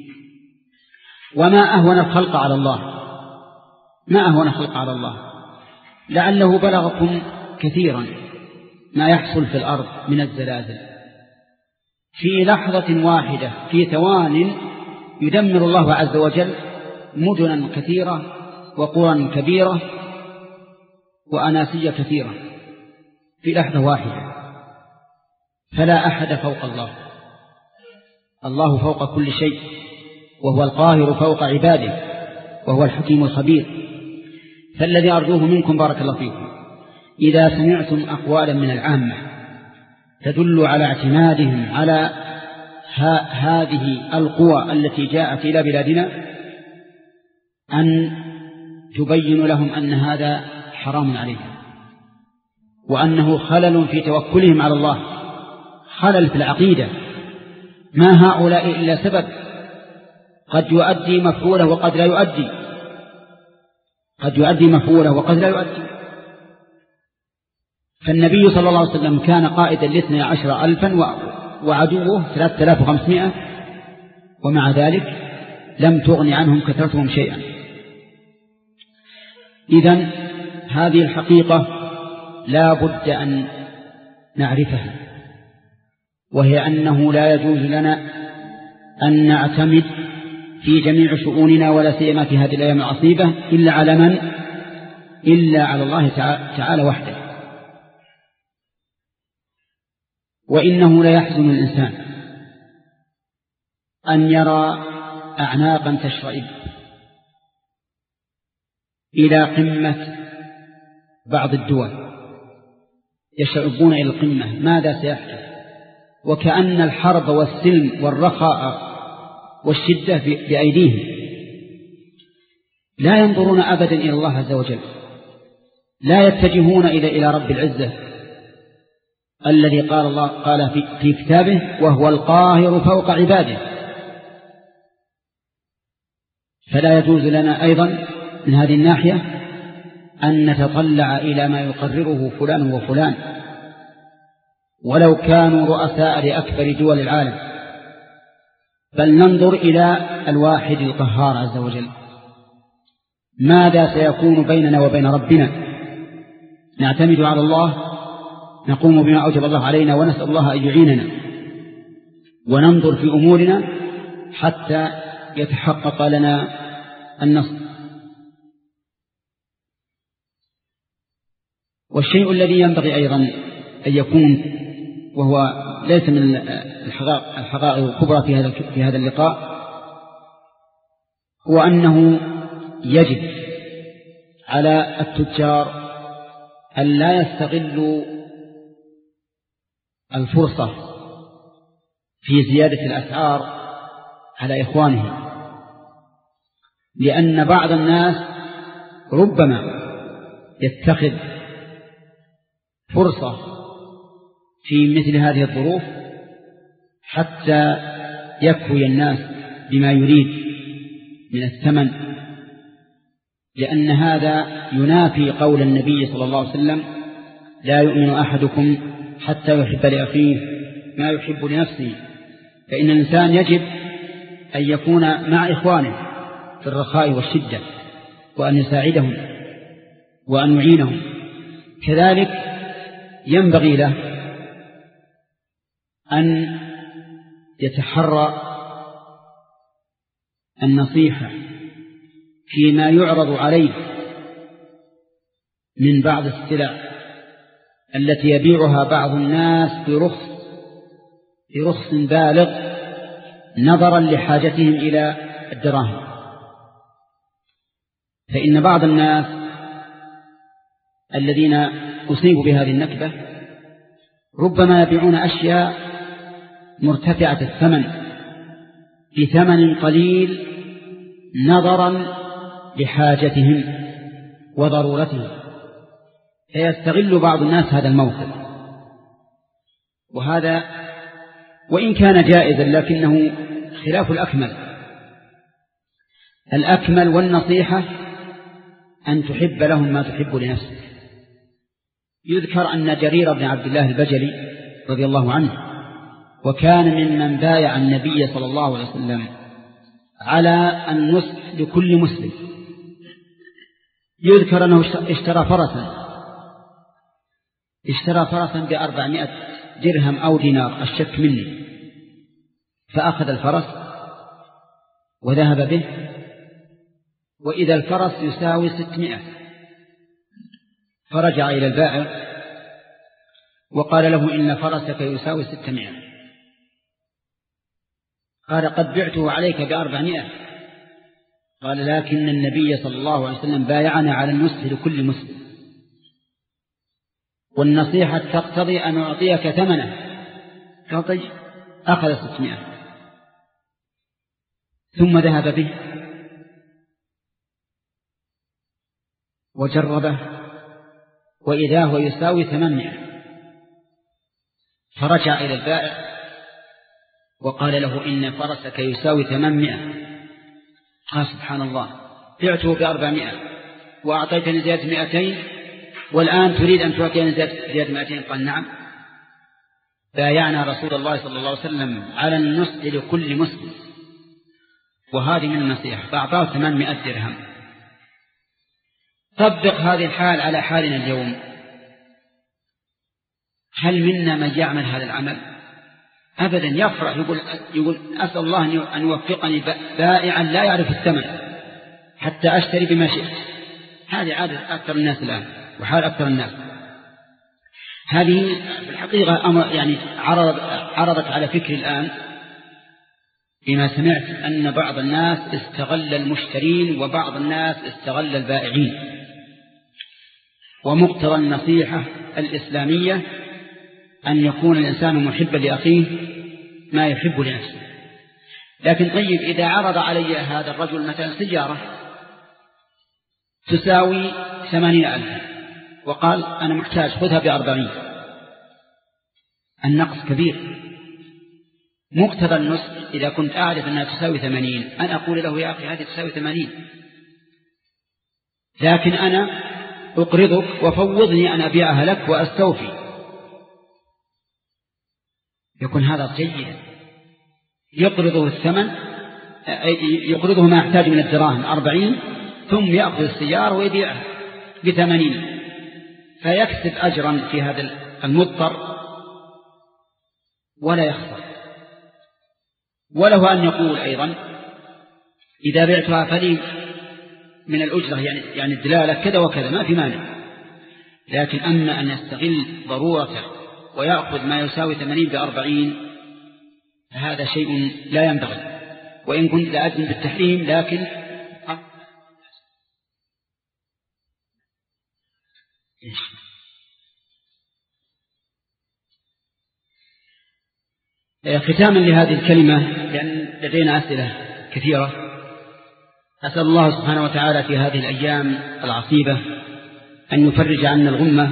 وما أهون الخلق على الله، ما أهون الخلق على الله. لعله بلغكم كثيرا ما يحصل في الأرض من الزلازل، في لحظة واحدة في ثوان يدمر الله عز وجل مدنا كثيرة وقرى كبيرة وأناسية كثيرة في لحظة واحدة. فلا أحد فوق الله، الله فوق كل شيء، وهو القاهر فوق عباده، وهو الحكيم الخبير. فالذي أرجوه منكم بارك الله فيكم إذا سمعتم أقوالا من العامة تدل على اعتمادهم على هذه القوى التي جاءت إلى بلادنا أن تبين لهم أن هذا حرام عليهم، وأنه خلل في توكلهم على الله، خلل في العقيدة. ما هؤلاء إلا سبب قد يؤدي مفعوله وقد لا يؤدي، قد يؤدي مفعوله وقد لا يؤدي. فالنبي صلى الله عليه وسلم كان قائدا لاثني عشر ألفا وعدوه ثلاثة آلاف وخمسمائة، ومع ذلك لم تغن عنهم كثرتهم شيئا. إذن هذه الحقيقة لا بد أن نعرفها، وهي أنه لا يجوز لنا أن نعتمد في جميع شؤوننا ولا سيما في هذه الأيام العصيبة إلا على من؟ إلا على الله تعالى وحده. وإنه لا يحزن الإنسان أن يرى أعناقا تشرئب إلى قمة بعض الدول، يشرئبون إلى القمة. ماذا سيحدث؟ وكأن الحرب والسلم والرخاء والشدة بأيديهم. لا ينظرون أبدا إلى الله عز وجل، لا يتجهون إلى إلى رب العزة الذي قال الله قال في, في كتابه وهو القاهر فوق عباده. فلا يجوز لنا أيضا من هذه الناحية أن نتطلع إلى ما يقرره فلان وفلان ولو كانوا رؤساء لأكبر دول العالم، بل ننظر إلى الواحد القهار عز وجل. ماذا سيكون بيننا وبين ربنا؟ نعتمد على الله، نقوم بما أوجب الله علينا ونسأل الله أن يعيننا، وننظر في أمورنا حتى يتحقق لنا النصر. والشيء الذي ينبغي أيضا أن يكون، وهو ليس من الحقائق الكبرى في هذا في هذا اللقاء، هو أنه يجب على التجار أن لا يستغلوا الفرصة في زيادة الأسعار على إخوانهم، لأن بعض الناس ربما يتخذ فرصة في مثل هذه الظروف حتى يكوي الناس بما يريد من الثمن، لأن هذا ينافي قول النبي صلى الله عليه وسلم لا يؤمن أحدكم حتى يحب لأخيه ما يحب لنفسه. فإن الإنسان يجب أن يكون مع إخوانه في الرخاء والشدة، وأن يساعدهم وأن يعينهم. كذلك ينبغي له أن يتحرى النصيحة فيما يعرض عليه من بعض السلع التي يبيعها بعض الناس برخص برخص بالغ نظرا لحاجتهم إلى الدراهم. فإن بعض الناس الذين أصيبوا بهذه النكبة ربما يبيعون أشياء مرتفعة الثمن بثمن قليل نظرا لحاجتهم وضرورتهم، فيستغل بعض الناس هذا الموقف. وهذا وإن كان جائزا لكنه خلاف الأكمل. الأكمل والنصيحة أن تحب لهم ما تحب لنفسك. يذكر أن جرير بن عبد الله البجلي رضي الله عنه وكان ممن بايع النبي صلى الله عليه وسلم على النصح لكل مسلم. يذكر أنه اشترى فرسا اشترى فرسا بأربعمائة درهم أو دينار الشك مني، فأخذ الفرس وذهب به، وإذا الفرس يساوي ستمائة، فرجع إلى البائع وقال له إن فرسك يساوي ستمائة. قال قد بعته عليك بأربعمائة. قال لكن النبي صلى الله عليه وسلم بايعنا على النصح لكل مسلم، والنصيحة تقتضي أن أعطيك ثمنه. تعطي أخذ ستمائة ثم ذهب به وجربه وإذا هو يساوي ثمانمائة، فرجع إلى البائع وقال له إن فرسك يساوي ثمانمائة. قال سبحان الله، بعته بأربعمائة وأعطيتني زيادة مائتين والآن تريد أن تعطيني زيادة مائتين؟ قال نعم، بايعنا رسول الله صلى الله عليه وسلم على النصح لكل مسلم، وهذه من النصيحة، فأعطاه ثمانمائة درهم. طبق هذه الحال على حالنا اليوم. هل منا من يعمل هذا العمل؟ أبدا. يفرح يقول, يقول أسأل الله أن يوفقني بائعا لا يعرف الثمن حتى أشتري بما شئت. هذه عادة أكثر الناس الآن وحال أكثر الناس. هذه في الحقيقة أمر يعني عرض عرضت على فكري الآن بما سمعت أن بعض الناس استغل المشترين وبعض الناس استغل البائعين. ومقتضى النصيحة الإسلامية أن يكون الإنسان محبا لأخيه ما يحب لنفسه. لكن طيب، إذا عرض علي هذا الرجل مثلا سيارة تساوي ثمانين ألف وقال أنا محتاج خذها بأربعين، النقص كبير. مقتضى النصح إذا كنت أعرف أنها تساوي ثمانين أن أقول له يا أخي هذه تساوي ثمانين، لكن أنا أقرضك وفوضني أن أبيعها لك وأستوفي. يكون هذا جيدا. يقرضه الثمن، يقرضه ما يحتاج من الدراهم أربعين، ثم يأخذ السيارة ويبيعها بثمانين، فيكسب أجرا في هذا المضطر ولا يخسر. وله أن يقول أيضا إذا بعتها فلي من الأجرة يعني يعني الدلالة كذا وكذا، ما في مانع. لكن أما أن يستغل ضرورته ويأخذ ما يساوي ثمانين بأربعين فهذا شيء لا ينبغي. وإن كنت لا أذن بالتحريم لكن ختاما لهذه الكلمة، لأن لدينا أسئلة كثيرة، أسأل الله سبحانه وتعالى في هذه الأيام العصيبة أن يفرج عنا الغمة،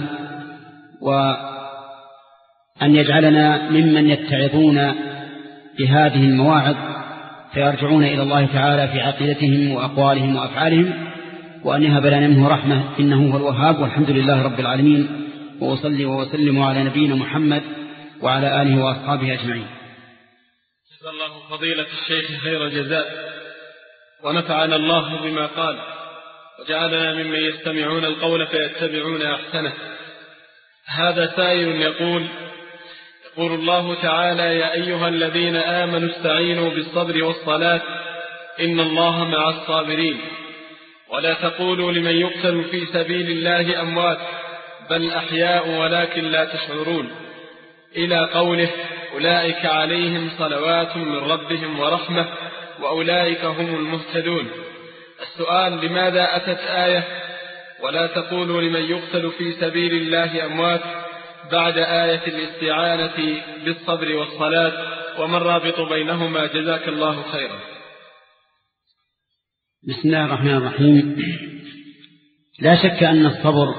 وأن يجعلنا ممن يتعظون بهذه المواعظ فيرجعون إلى الله تعالى في عقيدتهم وأقوالهم وأفعالهم، وأن يهب لنا منه رحمة إنه هو الوهاب. والحمد لله رب العالمين، وأصلي وأسلم على نبينا محمد وعلى آله وأصحابه أجمعين. جزا الله فضيلة الشيخ خير الجزاء، ونفعنا الله بما قال، وجعلنا ممن يستمعون القول فيتبعون أحسنه. هذا سائل يقول يقول الله تعالى: يا أيها الذين آمنوا استعينوا بالصبر والصلاة إن الله مع الصابرين، ولا تقولوا لمن يقتل في سبيل الله أموات بل أحياء ولكن لا تشعرون، إلى قوله: أولئك عليهم صلوات من ربهم ورحمة وأولئك هم المهتدون. السؤال: لماذا أتت آية ولا تقولوا لمن يقتل في سبيل الله أموات بعد آية الاستعانة بالصبر والصلاة، وما الرابط بينهما؟ جزاك الله خيرا. بسم الله الرحمن الرحيم. لا شك أن الصبر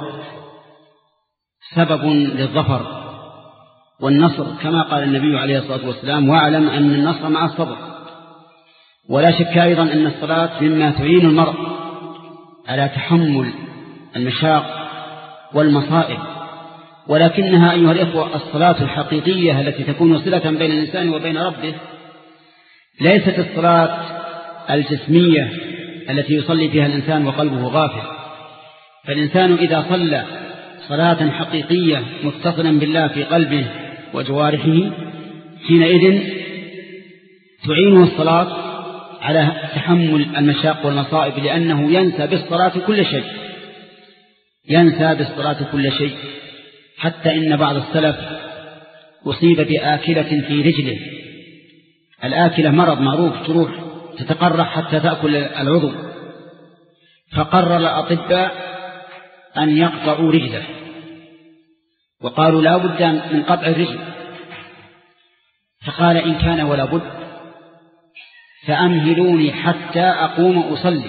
سبب للظفر والنصر، كما قال النبي عليه الصلاة والسلام: واعلم أن النصر مع الصبر. ولا شك أيضا أن الصلاة مما تعين المرء على تحمل المشاق والمصائب، ولكنها أيها الإخوة الصلاة الحقيقية التي تكون صلة بين الإنسان وبين ربه ليست الصلاة الجسمية التي يصلي فيها الإنسان وقلبه غافل. فالإنسان إذا صلى صلاة حقيقية متصلا بالله في قلبه وجوارحه حينئذ تعينه الصلاة على تحمل المشاق والمصائب، لأنه ينسى بالصلاة كل شيء، ينسى بالصلاة كل شيء. حتى إن بعض السلف أصيب بآكلة في رجله. الآكلة مرض معروف، جروح تتقرح حتى تأكل العضو، فقرر الأطباء أن يقطعوا رجله، وقالوا لا بد من قطع الرجل. فقال: إن كان ولا بد فأمهلوني حتى أقوم أصلي،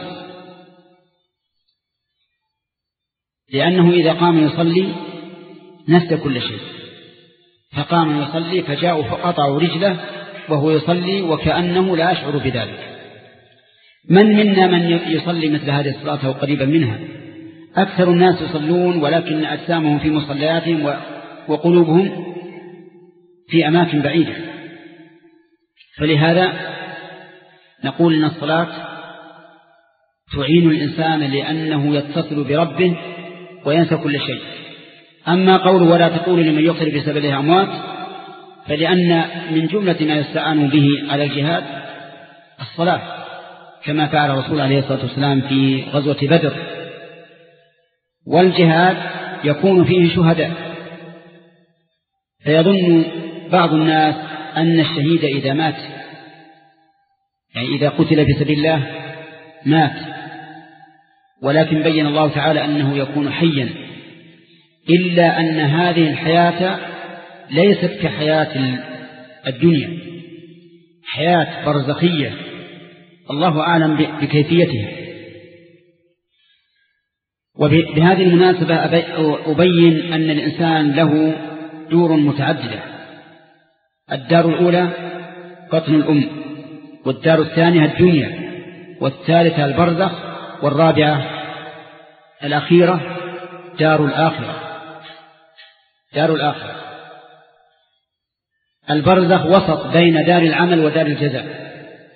لأنه إذا قام يصلي نسى كل شيء. فقام يصلي فجاءوا فقطعوا رجله وهو يصلي وكأنه لا يشعر بذلك. من منا من يصلي مثل هذه الصلاة وقريبا منها؟ أكثر الناس يصلون ولكن أجسامهم في مصلياتهم وقلوبهم في أماكن بعيدة. فلهذا نقول إن الصلاة تعين الإنسان لأنه يتصل بربه وينسى كل شيء. أما قول ولا تقول لمن يقتل في سبيل الله أموات، فلأن من جملة ما يستعان به على الجهاد الصلاة، كما فعل الرسول عليه الصلاة والسلام في غزوة بدر. والجهاد يكون فيه شهداء، فيظن بعض الناس أن الشهيد إذا مات، يعني إذا قتل في سبيل الله مات، ولكن بين الله تعالى أنه يكون حيا، إلا أن هذه الحياة ليست كحياة الدنيا، حياة برزخية الله أعلم بكيفيتها. وبهذه المناسبة أبين أن الإنسان له دور متعددة. الدار الأولى بطن الأم، والدار الثانية الدنيا، والثالثة البرزخ، والرابعة الأخيرة دار الآخرة. دار الآخرة البرزخ وسط بين دار العمل ودار الجزاء،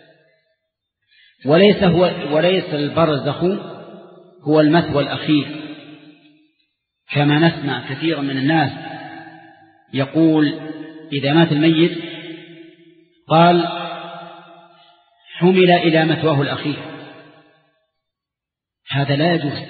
وليس هو وليس البرزخ هو المثوى الأخير، كما نسمع كثيرا من الناس يقول إذا مات الميت قال حمل إلى مثواه الأخير. هذا لا يجوز.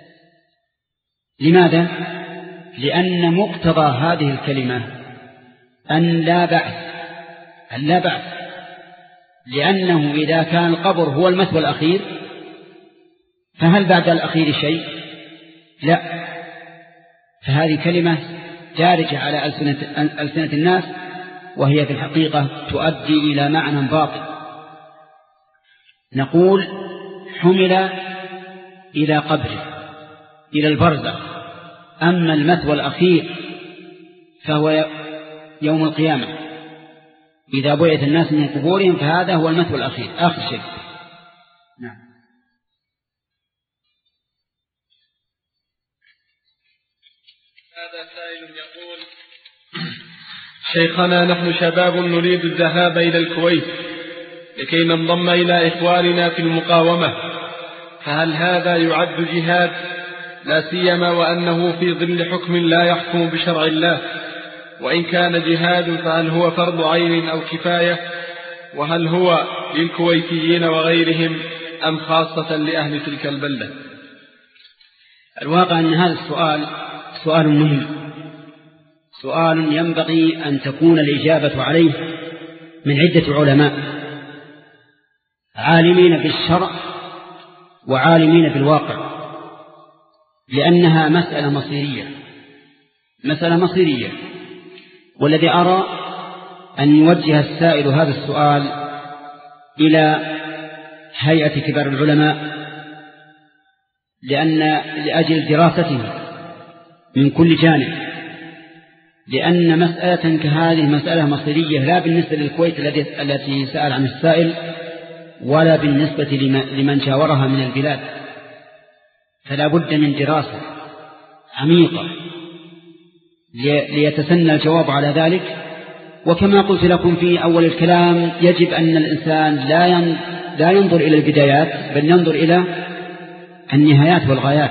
لماذا؟ لأن مقتضى هذه الكلمة أن لا بعث، أن لا بعث، لأنه إذا كان القبر هو المثوى الأخير فهل بعد الأخير شيء؟ لا. فهذه كلمة جارجة على ألسنة, ألسنة الناس، وهي في الحقيقة تؤدي إلى معنى باطل. نقول حمل إلى قبره، إلى البرزخ. أما المثوى الأخير فهو يوم القيامة إذا بعث الناس من قبورهم، فهذا هو المثوى الأخير، آخر شيء. نعم. هذا سائل يقول شيخنا، نحن شباب نريد الذهاب إلى الكويت لكي ننضم إلى إخواننا في المقاومة، فهل هذا يعد جهاد؟ لا سيما وأنه في ظل حكم لا يحكم بشرع الله، وإن كان جهاد فهل هو فرض عين أو كفاية؟ وهل هو للكويتيين وغيرهم أم خاصة لأهل تلك البلدة؟ الواقع أن هذا السؤال سؤال مهم، سؤال ينبغي أن تكون الإجابة عليه من عدة علماء عالمين بالشرع وعالمين بالواقع، لأنها مسألة مصيرية مسألة مصيرية والذي أرى أن يوجه السائل هذا السؤال إلى هيئة كبار العلماء لأن لأجل دراسته من كل جانب، لأن مسألة كهذه مسألة مصيرية لا بالنسبة للكويت التي سأل عن السائل ولا بالنسبة لمن جاورها من البلاد، فلا بد من دراسة عميقة ليتسنى الجواب على ذلك. وكما قلت لكم في أول الكلام، يجب أن الإنسان لا ينظر إلى البدايات بل ينظر إلى النهايات والغايات.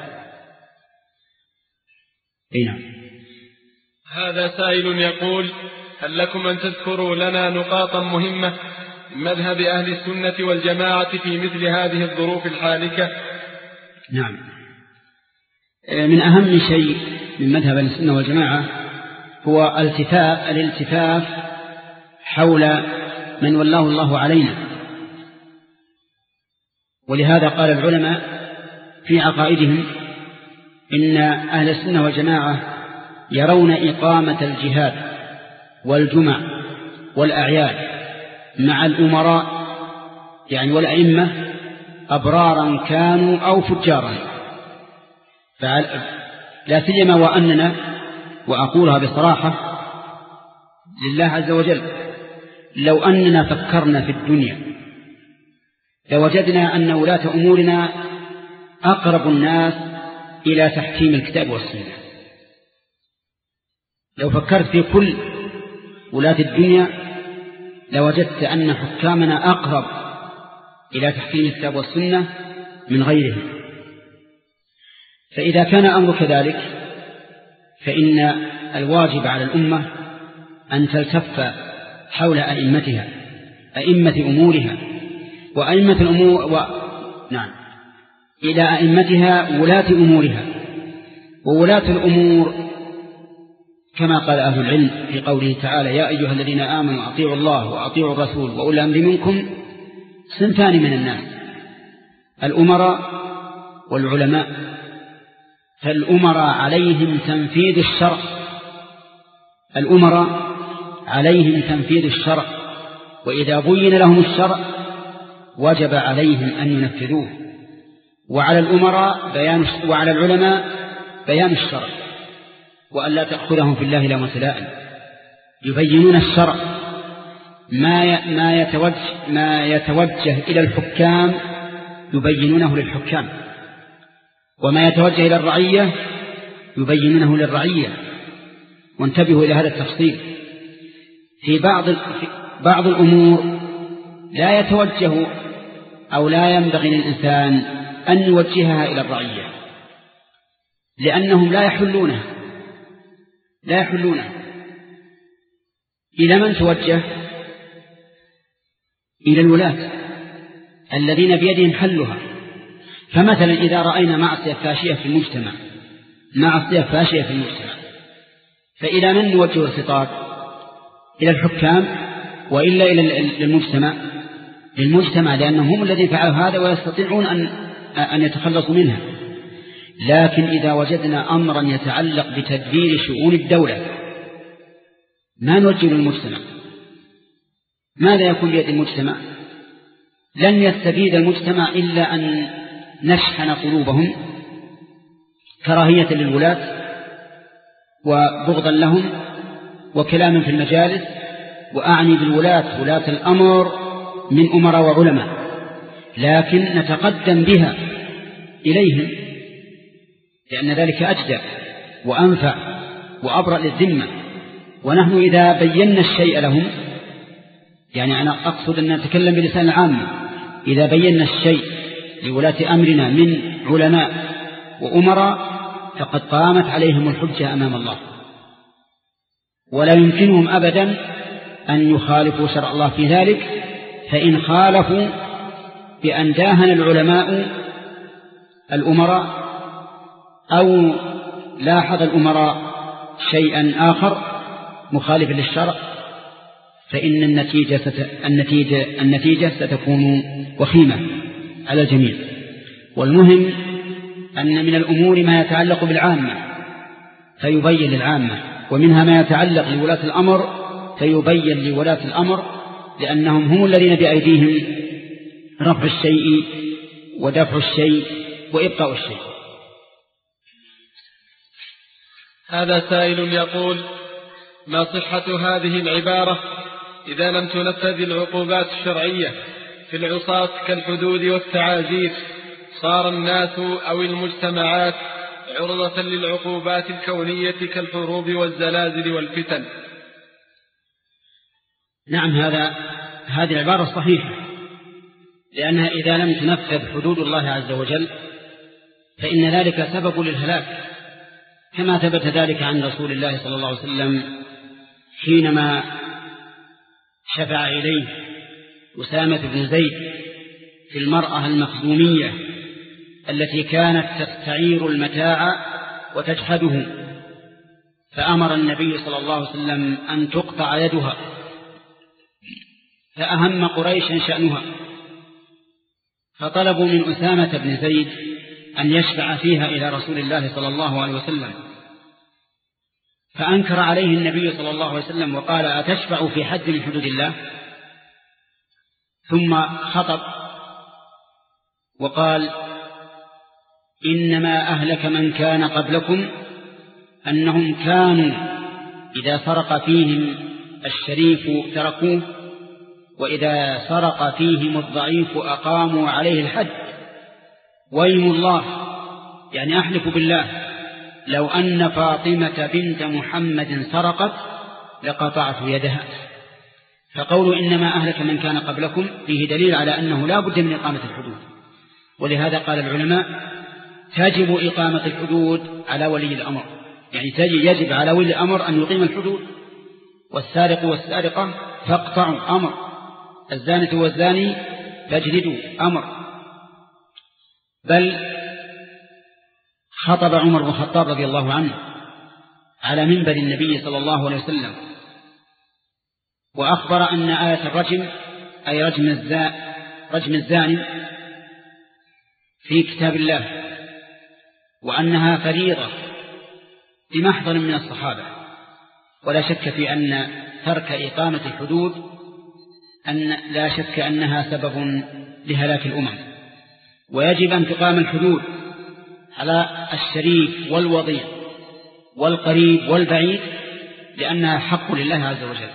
نعم. هذا سائل يقول: هل لكم أن تذكروا لنا نقاطا مهمة من مذهب أهل السنة والجماعة في مثل هذه الظروف الحالكة؟ نعم. من أهم شيء من مذهب أهل السنة والجماعة هو التفاف الالتفاف حول من والله الله علينا، ولهذا قال العلماء في عقائدهم إن أهل السنة والجماعة يرون إقامة الجهاد والجمع والأعياد مع الأمراء يعني والأئمة أبرارا كانوا أو فجارا، لا سيما وأننا، وأقولها بصراحة لله عز وجل، لو أننا فكرنا في الدنيا لوجدنا أن ولاة أمورنا أقرب الناس إلى تحكيم الكتاب والسنة. لو فكرت في كل ولاة الدنيا لوجدت أن حكامنا أقرب إلى تحكيم الكتاب والسنة من غيرهم. فإذا كان أمر كذلك فإن الواجب على الأمة أن تلتف حول أئمتها أئمة أمورها وأئمة الأمور و... نعم إلى أئمتها ولاة أمورها. وولاة الأمور كما قال أهل العلم في قوله تعالى: يا أيها الذين آمنوا أطيعوا الله وأطيعوا الرسول وأولي الأمر منكم، صنفان من الناس: الأمراء والعلماء. فالأمراء عليهم تنفيذ الشرع الأمراء عليهم تنفيذ الشرع وإذا بين لهم الشرع وجب عليهم أن ينفذوه، وعلى الأمراء بيان وعلى العلماء بيان الشرع وأن لا تأخذهم في الله لومة لائم، يبينون الشرع. ما ما يتوجه ما يتوجه إلى الحكام يبينونه للحكام، وما يتوجه إلى الرعية يبينونه للرعية. وانتبهوا إلى هذا التفصيل. في بعض في بعض الأمور لا يتوجه أو لا ينبغي للإنسان أن يوجهها إلى الرعية لأنهم لا يحلونها لا يحلونها إلى من توجه؟ إلى الولاة الذين بيدهم حلها. فمثلا إذا رأينا معصية فاشية في المجتمع معصية فاشية في المجتمع فإلى من نوجه الخطاب؟ إلى الحكام وإلا إلى المجتمع؟ للمجتمع، لأنهم هم الذين فعلوا هذا ويستطيعون أن أن يتخلصوا منها. لكن إذا وجدنا أمرا يتعلق بتدبير شؤون الدولة ما نوجه للمجتمع. ماذا يكون بيد المجتمع؟ لن يستفيد المجتمع إلا أن نشحن قلوبهم كراهية للولاة وبغضا لهم وكلام في المجالس. وأعني بالولاة ولاة الأمر من أمراء وعلماء، لكن نتقدم بها إليهم لأن ذلك أجدى وأنفع وأبرأ للذمة ونحن إذا بينا الشيء لهم، يعني أنا أقصد أن نتكلم بلسان العامة، إذا بينا الشيء لولاة أمرنا من علماء وأمراء فقد قامت عليهم الحجة أمام الله، ولا يمكنهم أبدا أن يخالفوا شرع الله في ذلك. فإن خالفوا بأن داهن العلماء الأمراء أو لاحظ الأمراء شيئا آخر مخالف للشرع فإن النتيجة, ست... النتيجة... النتيجة ستكون وخيمة على الجميع. والمهم أن من الأمور ما يتعلق بالعامة فيبين للعامة، ومنها ما يتعلق لولاة الأمر فيبين لولاة الأمر، لأنهم هم الذين بأيديهم رفع الشيء ودفع الشيء وإبقاء الشيء. هذا سائل يقول: ما صحة هذه العبارة إذا لم تنفذ العقوبات الشرعية في العصاة كالحدود والتعازير صار الناس أو المجتمعات عرضة للعقوبات الكونية كالحروب والزلازل والفتن؟ نعم، هذا هذه العبارة صحيحة، لأنها إذا لم تنفذ حدود الله عز وجل فإن ذلك سبب للهلاك، كما ثبت ذلك عن رسول الله صلى الله عليه وسلم حينما شفع إليه أسامة بن زيد في المرأة المخزومية التي كانت تستعير المتاع وتجحده، فأمر النبي صلى الله عليه وسلم أن تقطع يدها، فأهم قريشا شأنها، فطلبوا من أسامة بن زيد أن يشفع فيها إلى رسول الله صلى الله عليه وسلم، فأنكر عليه النبي صلى الله عليه وسلم وقال: أتشفع في حد من حدود الله؟ ثم خطب وقال: إنما أهلك من كان قبلكم أنهم كانوا إذا سرق فيهم الشريف تركوه، وإذا سرق فيهم الضعيف أقاموا عليه الحد، ويم الله، يعني أحلف بالله لو أن فاطمة بنت محمد سرقت لقطعت يدها. فقول إنما أهلك من كان قبلكم فيه دليل على أنه لا بد من إقامة الحدود، ولهذا قال العلماء تجب إقامة الحدود على ولي الأمر، يعني يجب على ولي الأمر أن يقيم الحدود. والسارق والسارقة فاقطعوا أمر، الزانة والزاني فاجلدوا أمر. بل خطب عمر بن الخطاب رضي الله عنه على منبر النبي صلى الله عليه وسلم وأخبر أن آية الرجم أي رجم الزاني رجم الزاني في كتاب الله، وأنها فريضة بمحضر من الصحابة، ولا شك في أن ترك إقامة الحدود أن لا شك أنها سبب لهلاك الأمم، ويجب أن تقام الحدود على الشريف والوضيع والقريب والبعيد، لأنها حق لله عز وجل.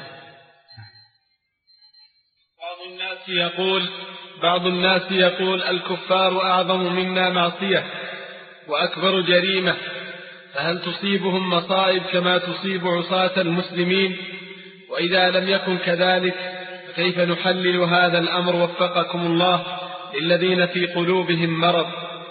بعض الناس يقول بعض الناس يقول الكفار أعظم منا معصية وأكبر جريمة، فهل تصيبهم مصائب كما تصيب عصاة المسلمين؟ وإذا لم يكن كذلك فكيف نحلل هذا الأمر وفقكم الله للذين في قلوبهم مرض؟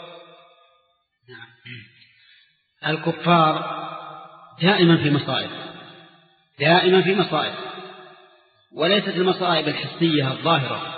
الكفار دائما في مصائب دائما في مصائب وليست المصائب الحسية الظاهرة،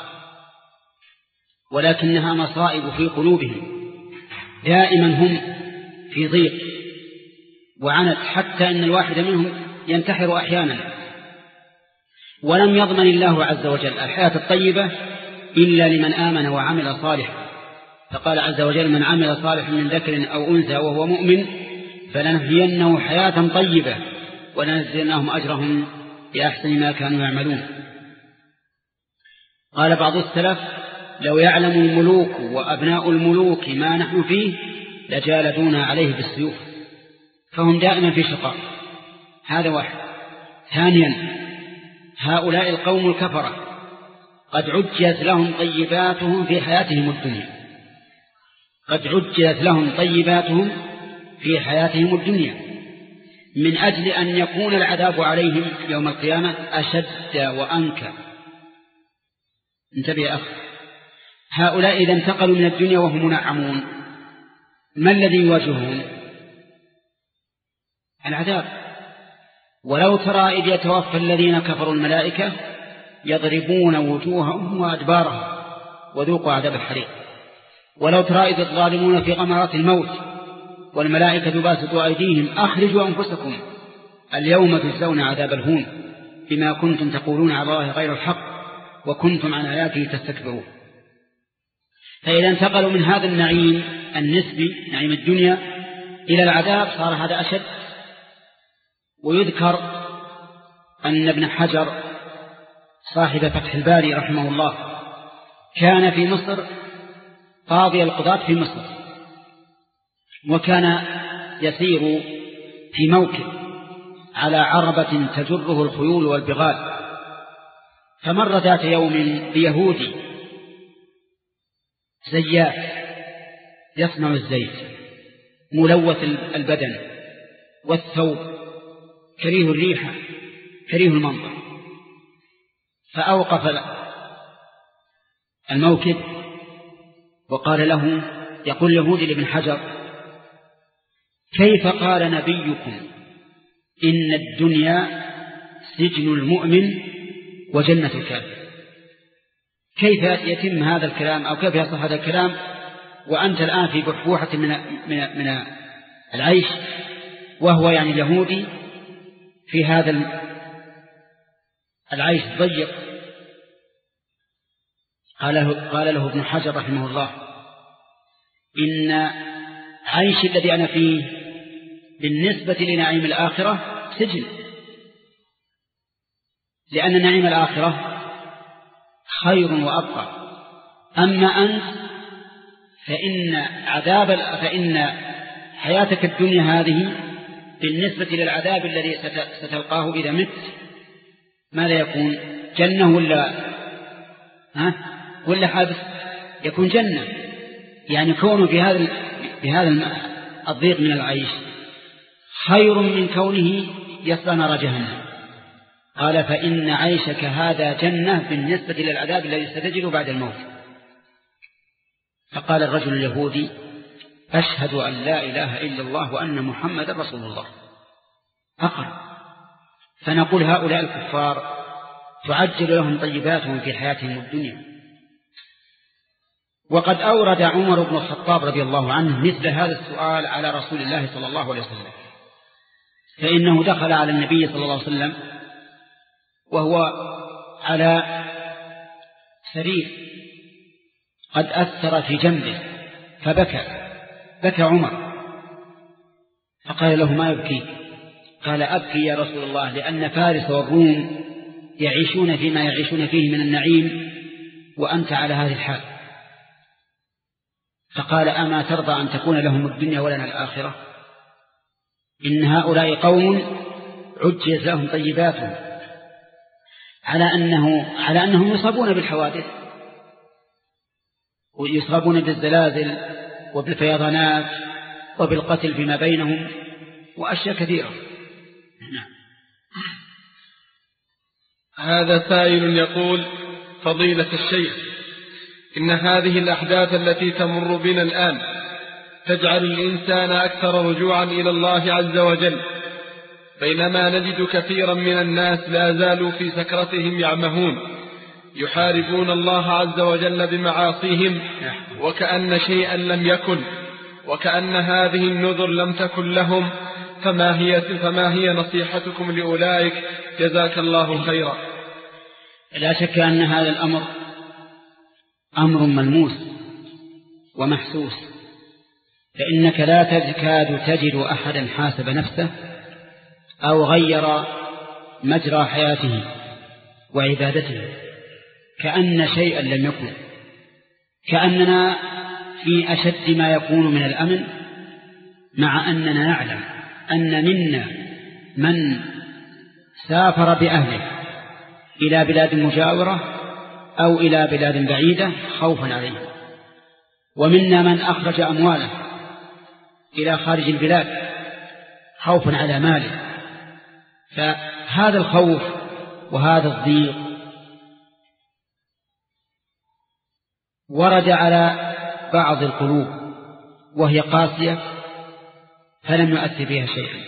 ولكنها مصائب في قلوبهم. دائما هم في ضيق وعنت، حتى أن الواحد منهم ينتحر أحيانا، ولم يضمن الله عز وجل الحياة الطيبة إلا لمن آمن وعمل صالحا. فقال عز وجل: من عمل صالحا من ذكر أو أنثى وهو مؤمن فلنحيينه حياة طيبة ولنجزينهم أجرهم بأحسن ما كانوا يعملون. قال بعض السلف: لو يعلم الملوك وأبناء الملوك ما نحن فيه لجالدونا عليه بالسيوف. فهم دائما في شقاء، هذا واحد. ثانيا، هؤلاء القوم الكفرة قد عجلت لهم طيباتهم في حياتهم الدنيا قد عجلت لهم طيباتهم في حياتهم الدنيا من أجل أن يكون العذاب عليهم يوم القيامة أشد وأنكى. انتبه يا أخي، هؤلاء إذا انتقلوا من الدنيا وهم منعمون ما الذي يواجههم؟ العذاب. ولو ترى إذ يتوفى الذين كفروا الملائكة يضربون وجوههم وأدبارهم وذوقوا عذاب الحريق. ولو ترى إذ الظالمون في غمرات الموت والملائكة باسطوا أيديهم أخرجوا أنفسكم اليوم تجزون عذاب الهون بما كنتم تقولون على الله غير الحق وكنتم عن آياته تستكبرون. فإذا انتقلوا من هذا النعيم النسبي نعيم الدنيا إلى العذاب صار هذا أشد. ويذكر أن ابن حجر صاحب فتح الباري رحمه الله كان في مصر قاضي القضاة في مصر، وكان يسير في موكب على عربة تجره الخيول والبغال، فمر ذات يوم بيهودي زيات يصنع الزيت ملوث البدن والثوب كريه الريحة كريه المنظر، فأوقف الموكب وقال له، يقول اليهودي لابن حجر: كيف قال نبيكم إن الدنيا سجن المؤمن وجنة الكافر؟ كيف يتم هذا الكلام أو كيف يصح هذا الكلام وأنت الآن في بحبوحة من, من, من العيش، وهو يعني اليهودي في هذا العيش الضيق؟ قال له, قال له ابن حجر رحمه الله: إن عيشي الذي أنا فيه بالنسبة لنعيم الآخرة سجن، لأن نعيم الآخرة خير وأبقى، أما أنت فإن عذاب فإن حياتك الدنيا هذه بالنسبة للعذاب الذي ستلقاه إذا مت ماذا يكون؟ جنة ولا ها ولا حبس؟ يكون جنة. يعني كونه في هذا بهذا الضيق من العيش خير من كونه يصلى نار جهنم. قال: فإن عيشك هذا جنة بالنسبة للعذاب الذي ستجده بعد الموت. فقال الرجل اليهودي: أشهد أن لا إله إلا الله وأن محمد رسول الله. أقر. فنقول هؤلاء الكفار تعجل لهم طيباتهم في حياتهم الدنيا. وقد أورد عمر بن الخطاب رضي الله عنه مثل هذا السؤال على رسول الله صلى الله عليه وسلم، فإنه دخل على النبي صلى الله عليه وسلم وهو على سرير قد أثر في جنبه فبكى بكى عمر، فقال له: ما يبكي؟ قال: أبكي يا رسول الله لأن فارس والروم يعيشون فيما يعيشون فيه من النعيم وأنت على هذه الحال. فقال: أما ترضى أن تكون لهم الدنيا ولنا الآخرة؟ إن هؤلاء قوم عجز لهم طيباتهم على أنه على أنهم يصابون بالحوادث ويصابون بالزلازل وبالفيضانات وبالقتل فيما بينهم وأشياء كثيرة. نعم. هذا سائل يقول: فضيلة الشيخ، إن هذه الأحداث التي تمر بنا الآن تجعل الإنسان أكثر رجوعا إلى الله عز وجل، بينما نجد كثيرا من الناس لا زالوا في سكرتهم يعمهون يحاربون الله عز وجل بمعاصيهم وكأن شيئا لم يكن، وكأن هذه النذر لم تكن لهم، فما هي, فما هي نصيحتكم لأولئك؟ جزاك الله خيرا. لا شك أن هذا الأمر أمر ملموس ومحسوس، فإنك لا تكاد تجد أحدا حاسب نفسه أو غير مجرى حياته وعبادته كأن شيئا لم يكن، كأننا في أشد ما يكون من الأمن، مع أننا نعلم أن منا من سافر بأهله إلى بلاد مجاورة أو إلى بلاد بعيدة خوفا عليه، ومنا من أخرج أمواله إلى خارج البلاد خوفا على ماله. فهذا الخوف وهذا الضيق ورد على بعض القلوب وهي قاسية فلم يؤثر بها شيئا،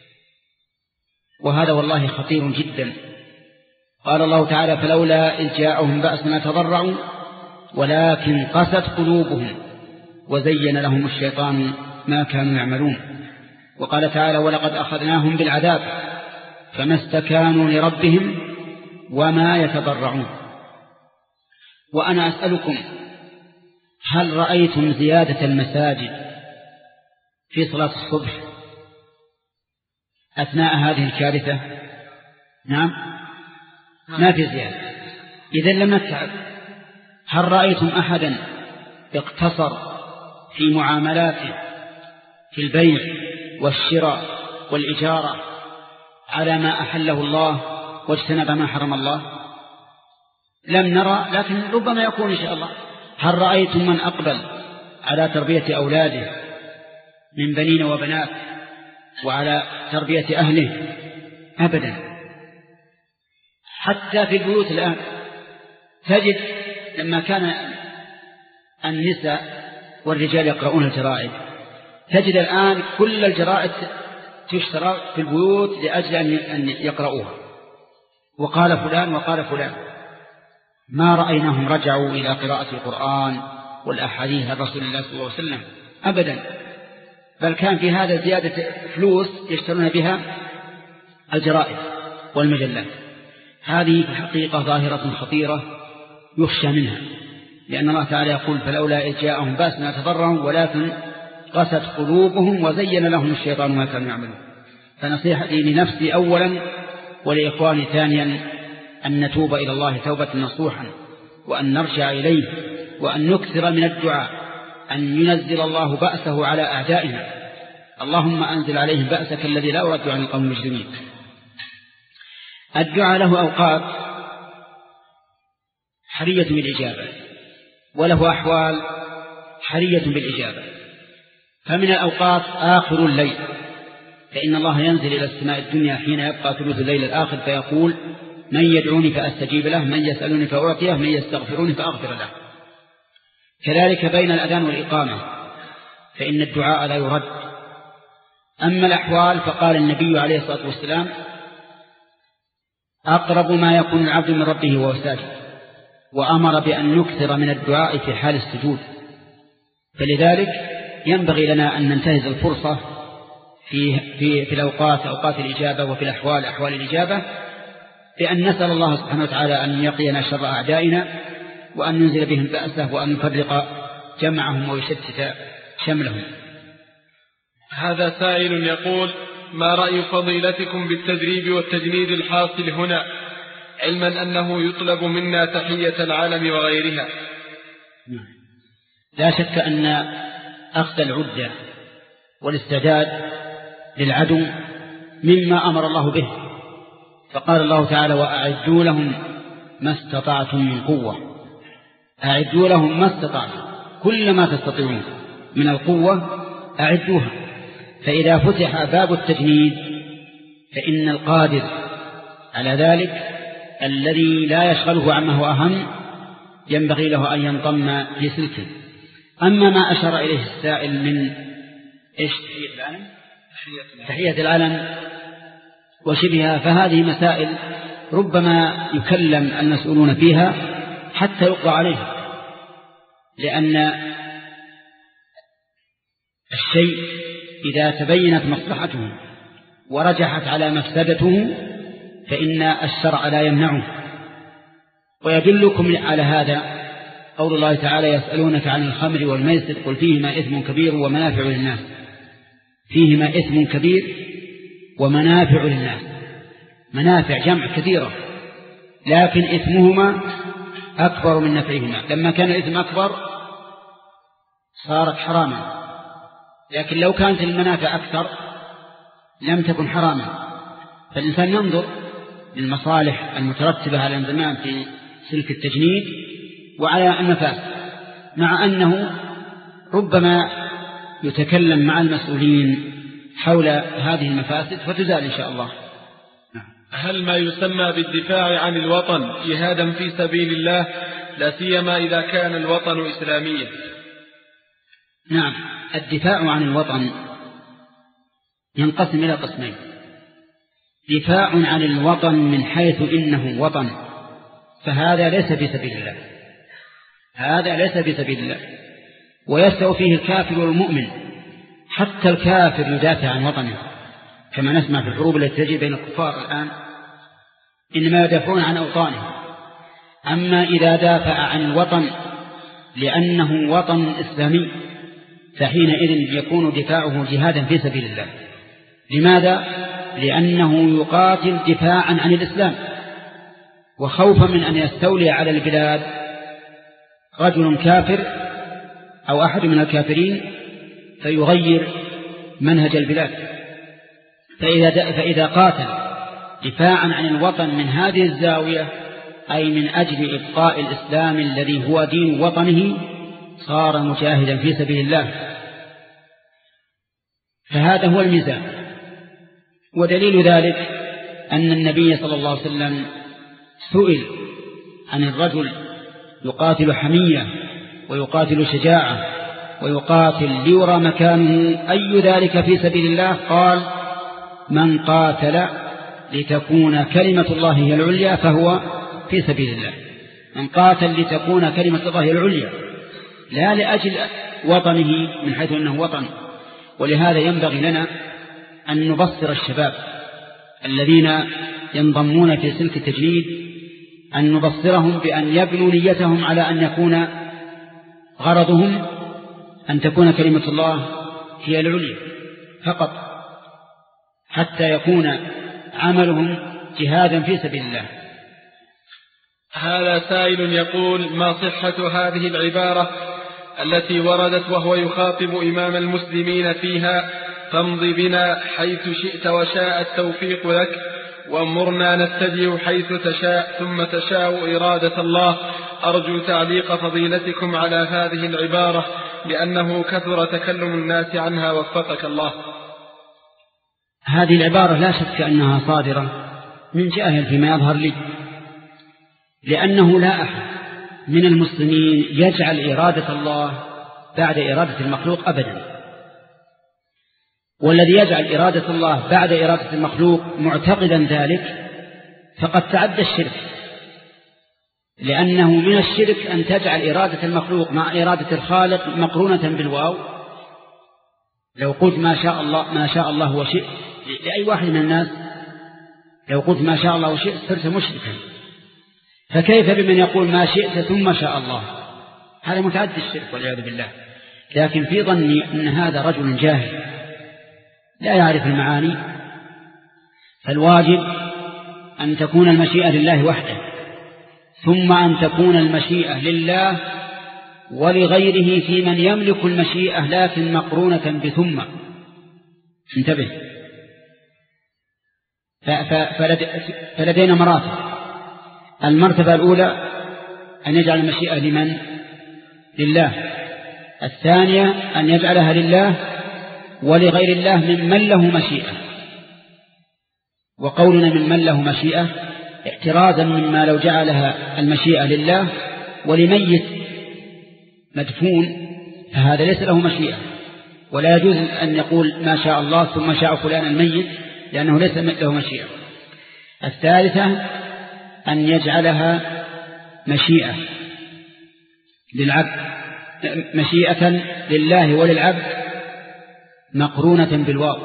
وهذا والله خطير جدا. قال الله تعالى: فلولا إذ جاءهم بأسنا تضرعوا ولكن قست قلوبهم وزين لهم الشيطان ما كانوا يعملون. وقال تعالى: ولقد أخذناهم بالعذاب فما استكانوا لربهم وما يتضرعون. وأنا أسألكم: هل رأيتم زيادة المساجد في صلاة الصبح أثناء هذه الكارثة؟ نعم، ما في زيادة. إذن لم نتعب. هل رأيتم أحدا اقتصر في معاملاته في البيع والشراء والإجارة على ما أحله الله واجتنب ما حرم الله؟ لم نرى، لكن ربما يكون إن شاء الله. هل رأيتم من أقبل على تربية أولاده من بنين وبنات وعلى تربية أهله؟ أبدا. حتى في البيوت الآن تجد لما كان النساء والرجال يقرؤون الجرائد، تجد الآن كل الجرائد تشترى في البيوت لأجل أن يقرؤوها، وقال فلان وقال فلان. ما رأيناهم رجعوا إلى قراءة القرآن والأحاديث عن رسول الله صلى الله عليه وسلم أبدا، بل كان في هذا زيادة فلوس يشترون بها الجرائد والمجلات. هذه في الحقيقة ظاهرة خطيرة يخشى منها، لأن الله تعالى يقول: فلولا إذ جاءهم بأسنا تضرعوا ولكن قست قلوبهم وزين لهم الشيطان ما كانوا يعملون. فنصيحتي لنفسي أولا ولإخواني ثانيا أن نتوب إلى الله توبة نصوحا، وأن نرجع إليه، وأن نكثر من الدعاء أن ينزل الله بأسه على أعدائنا. اللهم أنزل عليهم بأسك الذي لا يرد عن القوم المجرمين. الدعاء له أوقات حرية بالإجابة، وله أحوال حرية بالإجابة. فمن الأوقات آخر الليل، فإن الله ينزل إلى السماء الدنيا حين يبقى ثلث الليل الآخر فيقول: من يدعوني فأستجيب له، من يسألني فأعطيه، من يستغفروني فأغفر له. كذلك بين الأذان والإقامة فإن الدعاء لا يرد. أما الأحوال فقال النبي عليه الصلاة والسلام: أقرب ما يكون العبد من ربه وهو ساجد، وأمر بأن نكثر من الدعاء في حال السجود. فلذلك ينبغي لنا أن ننتهز الفرصة في, في, في الأوقات أوقات الإجابة، وفي الأحوال أحوال الإجابة، بأن نسأل الله سبحانه وتعالى أن يقينا شر أعدائنا، وأن ينزل بهم بأسه، وأن يفرق جمعهم ويشتت شملهم. هذا سائل يقول: ما رأي فضيلتكم بالتدريب والتجنيد الحاصل هنا، علما أنه يطلب منا تحية العالم وغيرها؟ لا شك أن أخذ العدة والاستعداد للعدو مما أمر الله به، فقال الله تعالى: وأعدوا لهم ما استطعتم من قوة. أعدوا لهم ما استطعتم، كل ما تستطيعون من القوة أعدوها. فإذا فتح باب التجنيد فإن القادر على ذلك الذي لا يشغله عما هو أهم ينبغي له أن ينضم في سلكه. أما ما أشار إليه السائل من إيش تحية العالم تحية العالم وشبهها، فهذه مسائل ربما يكلم المسؤولون فيها حتى يقضى عليها، لأن الشيء إذا تبينت مصلحته ورجحت على مفسدته فإن الشرع لا يمنعه. ويدلكم على هذا قول الله تعالى: يسألونك عن الخمر والميسر قل فيهما إثم كبير ومنافع للناس. فيهما إثم كبير ومنافع للناس، منافع جمع كثيرة، لكن إثمهما أكبر من نفعهما. لما كان الإثم أكبر صارت حراما، لكن لو كانت المنافع أكثر لم تكن حراما. فالإنسان ينظر للمصالح المترتبة على الانضمام في سلك التجنيد وعلى المفاسد، مع أنه ربما يتكلم مع المسؤولين حول هذه المفاسد فتزال إن شاء الله. هل ما يسمى بالدفاع عن الوطن جهادا في سبيل الله لا سيما إذا كان الوطن إسلاميا؟ نعم، الدفاع عن الوطن ينقسم إلى قسمين: دفاع عن الوطن من حيث إنه وطن، فهذا ليس في سبيل الله، هذا ليس في سبيل الله، ويستوي فيه الكافر والمؤمن. حتى الكافر يدافع عن وطنه، كما نسمع في الحروب التي تجري بين الكفار الآن، إنما يدافعون عن أوطانهم. أما إذا دافع عن الوطن لأنه وطن إسلامي فحينئذ يكون دفاعه جهادا في سبيل الله. لماذا؟ لأنه يقاتل دفاعا عن الإسلام، وخوفا من أن يستولي على البلاد رجل كافر أو أحد من الكافرين فيغير منهج البلاد. فإذا, فإذا قاتل دفاعا عن الوطن من هذه الزاوية، أي من أجل إبقاء الإسلام الذي هو دين وطنه، صار مجاهدا في سبيل الله. فهذا هو الميزان. ودليل ذلك أن النبي صلى الله عليه وسلم سئل عن الرجل يقاتل حمية ويقاتل شجاعة ويقاتل ليرى مكانه أي ذلك في سبيل الله، قال: من قاتل لتكون كلمة الله هي العليا فهو في سبيل الله. من قاتل لتكون كلمة الله هي العليا، لا لأجل وطنه من حيث أنه وطن. ولهذا ينبغي لنا أن نبصر الشباب الذين ينضمون في سلك التجنيد، أن نبصرهم بأن يبنوا نيتهم على أن يكون غرضهم أن تكون كلمة الله هي العليا فقط، حتى يكون عملهم جهادا في سبيل الله. هذا سائل يقول: ما صحة هذه العبارة التي وردت وهو يخاطب إمام المسلمين فيها: فامض بنا حيث شئت وشاء التوفيق لك، وأمرنا نتبع حيث تشاء ثم تشاء إرادة الله. أرجو تعليق فضيلتكم على هذه العبارة لأنه كثر تكلم الناس عنها وفقك الله. هذه العبارة لا شك أنها صادرة من جاهل فيما يظهر لي، لأنه لا أحد من المسلمين يجعل إرادة الله بعد إرادة المخلوق أبدا. والذي يجعل إرادة الله بعد إرادة المخلوق معتقدا ذلك فقد تعدى الشرك، لأنه من الشرك أن تجعل إرادة المخلوق مع إرادة الخالق مقرونة بالواو. لو قلت ما شاء الله ما شاء الله وشئت لأي واحد من الناس، لو قلت ما شاء الله وشئت صرت مشركا، فكيف بمن يقول ما شئت ثم شاء الله؟ هذا متعدي الشرك والعياذ بالله. لكن في ظني أن هذا رجل جاهل لا يعرف المعاني، فالواجب أن تكون المشيئة لله وحده، ثم أن تكون المشيئة لله ولغيره في من يملك المشيئة لكن مقرونة بثم. انتبه، فلدينا مراتب. المرتبة الأولى أن يجعل المشيئة لمن؟ لله. الثانية أن يجعلها لله ولغير الله ممن له مشيئة. وقولنا ممن له مشيئة اعتراضا مما لو جعلها المشيئة لله ولميت مدفون فهذا ليس له مشيئة، ولا يجوز أن يقول ما شاء الله ثم شاء فلان الميت، لأنه ليس له مشيئة. الثالثة أن يجعلها مشيئة للعبد، مشيئة لله وللعبد مقرونة بالواو،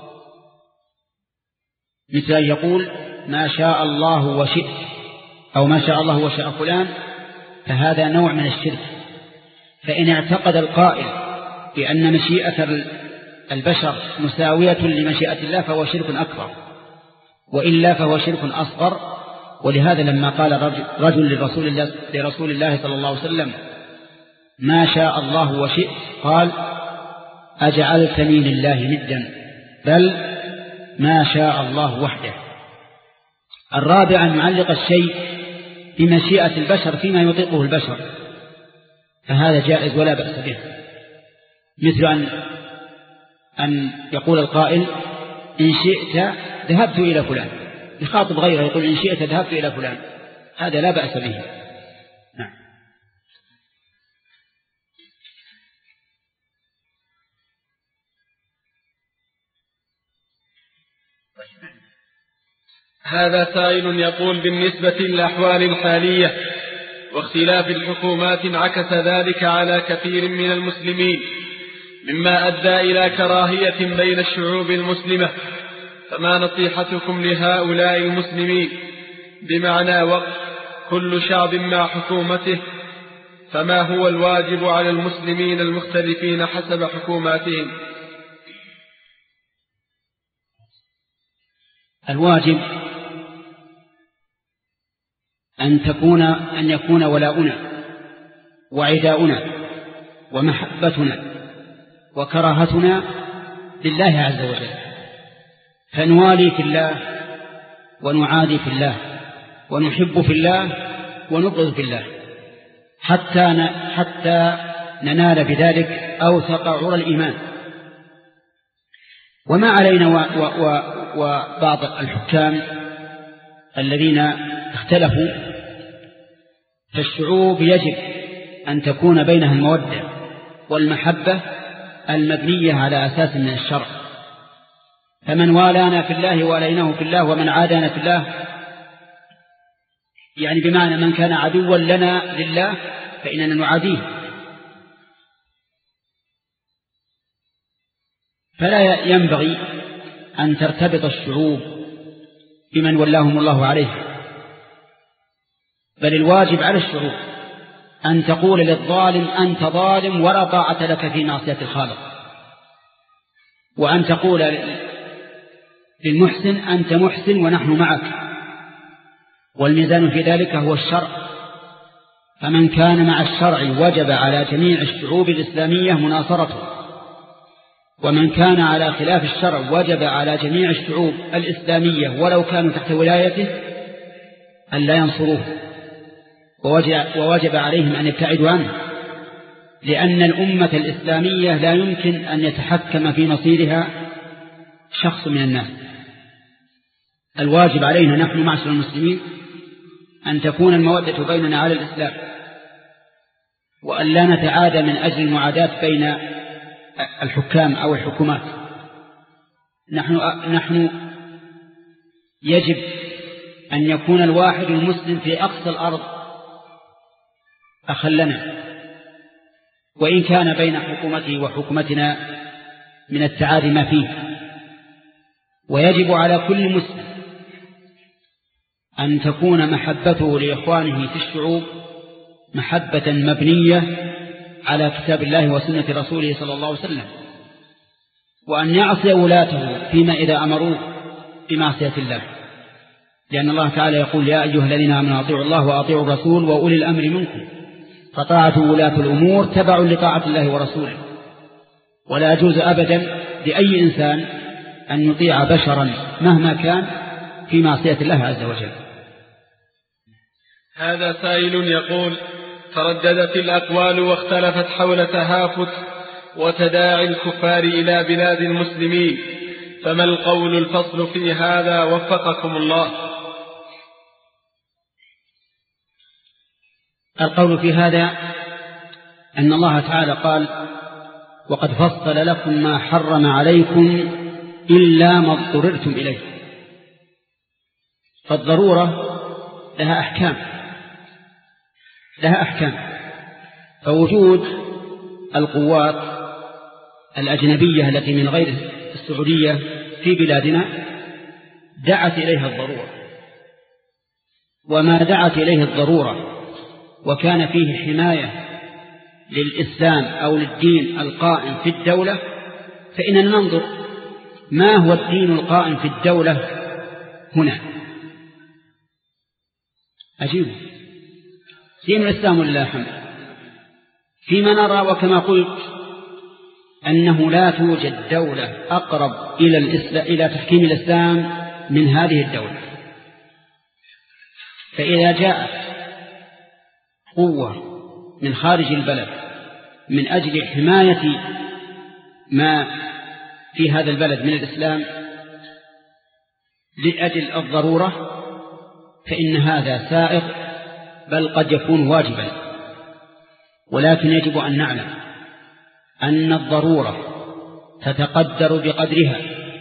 مثل أن يقول ما شاء الله وشئت أو ما شاء الله وشاء فلان، فهذا نوع من الشرك. فإن اعتقد القائل بأن مشيئة البشر مساوية لمشيئة الله فهو شرك أكبر، وإلا فهو شرك أصغر. ولهذا لما قال رجل لرسول الله, لرسول الله صلى الله عليه وسلم ما شاء الله وشئت، قال أجعلتني لله ندا، بل ما شاء الله وحده. الرابع أن يعلق الشيء بمشيئة البشر فيما يطيقه البشر، فهذا جائز ولا بأس به، مثل أن أن يقول القائل إن شئت ذهبت إلى فلان، يخاطب غيره يقول إن شئت ذهبت إلى فلان، هذا لا بأس به. نعم. هذا سائل يقول بالنسبة للأحوال الحالية واختلاف الحكومات انعكس ذلك على كثير من المسلمين مما أدى إلى كراهية بين الشعوب المسلمة، فما نصيحتكم لهؤلاء المسلمين؟ بمعنى وقت كل شعب مع حكومته، فما هو الواجب على المسلمين المختلفين حسب حكوماتهم؟ الواجب أن تكون أن يكون ولاؤنا وعداؤنا ومحبتنا وكراهتنا لله عز وجل، فنوالي في الله ونعادي في الله ونحب في الله ونبغض في الله حتى حتى ننال بذلك أوثق عرى الإيمان. وما علينا وبعض الحكام الذين اختلفوا، فالشعوب يجب أن تكون بينها المودة والمحبة المبنية على أساس من الشرع، فمن والانا في الله واليناه في الله، ومن عادانا في الله، يعني بمعنى من كان عدوا لنا لله فإننا نعاديه. فلا ينبغي أن ترتبط الشعوب بمن ولاهم الله عليه، بل الواجب على الشعوب أن تقول للظالم أنت ظالم ولا طاعة لك في معصية الخالق، وأن تقول للمحسن أنت محسن ونحن معك، والميزان في ذلك هو الشرع. فمن كان مع الشرع وجب على جميع الشعوب الإسلامية مناصرته، ومن كان على خلاف الشرع وجب على جميع الشعوب الإسلامية ولو كانوا تحت ولايته أن لا ينصروه، ووجب عليهم أن يبتعدوا عنه، لأن الأمة الإسلامية لا يمكن أن يتحكم في مصيرها شخص من الناس. الواجب علينا نحن معشر المسلمين أن تكون المودة بيننا على الإسلام، وأن لا نتعادى من أجل المعاداة بين الحكام أو الحكومات. نحن, نحن يجب أن يكون الواحد المسلم في أقصى الأرض أخا لنا، وإن كان بين حكومته وحكومتنا من التعادي ما فيه. ويجب على كل مسلم أن تكون محبته لإخوانه في الشعوب محبة مبنية على كتاب الله وسنة رسوله صلى الله عليه وسلم، وأن يعصي ولاته فيما إذا أمروه بمعصية الله، لأن الله تعالى يقول يا أيها الذين آمنوا أطيعوا الله وأطيعوا الرسول وأولي الأمر منكم، فطاعة ولاة الأمور تبع لطاعة الله ورسوله. ولا يجوز أبدا لأي إنسان أن يطيع بشرا مهما كان في معصية الله عز وجل. هذا سائل يقول ترددت الأقوال واختلفت حول تهافت وتداعي الكفار إلى بلاد المسلمين، فما القول الفصل في هذا وفقكم الله؟ القول في هذا أن الله تعالى قال وقد فصل لكم ما حرم عليكم إلا ما اضطررتم إليه، فالضرورة لها أحكام لها أحكام فوجود القوات الأجنبية التي من غير السعودية في بلادنا دعت إليها الضرورة، وما دعت إليه الضرورة وكان فيه حماية للإسلام أو للدين القائم في الدولة، فإننا ننظر ما هو الدين القائم في الدولة هنا. أجيب دين الإسلام ولله الحمد، فيما نرى وكما قلت أنه لا توجد دولة أقرب إلى الإسلام إلى تحكيم الإسلام من هذه الدولة. فإذا جاءت قوة من خارج البلد من أجل حماية ما في هذا البلد من الإسلام لأجل الضرورة فإن هذا سائغ، بل قد يكون واجبا، ولكن يجب أن نعلم أن الضرورة تتقدر بقدرها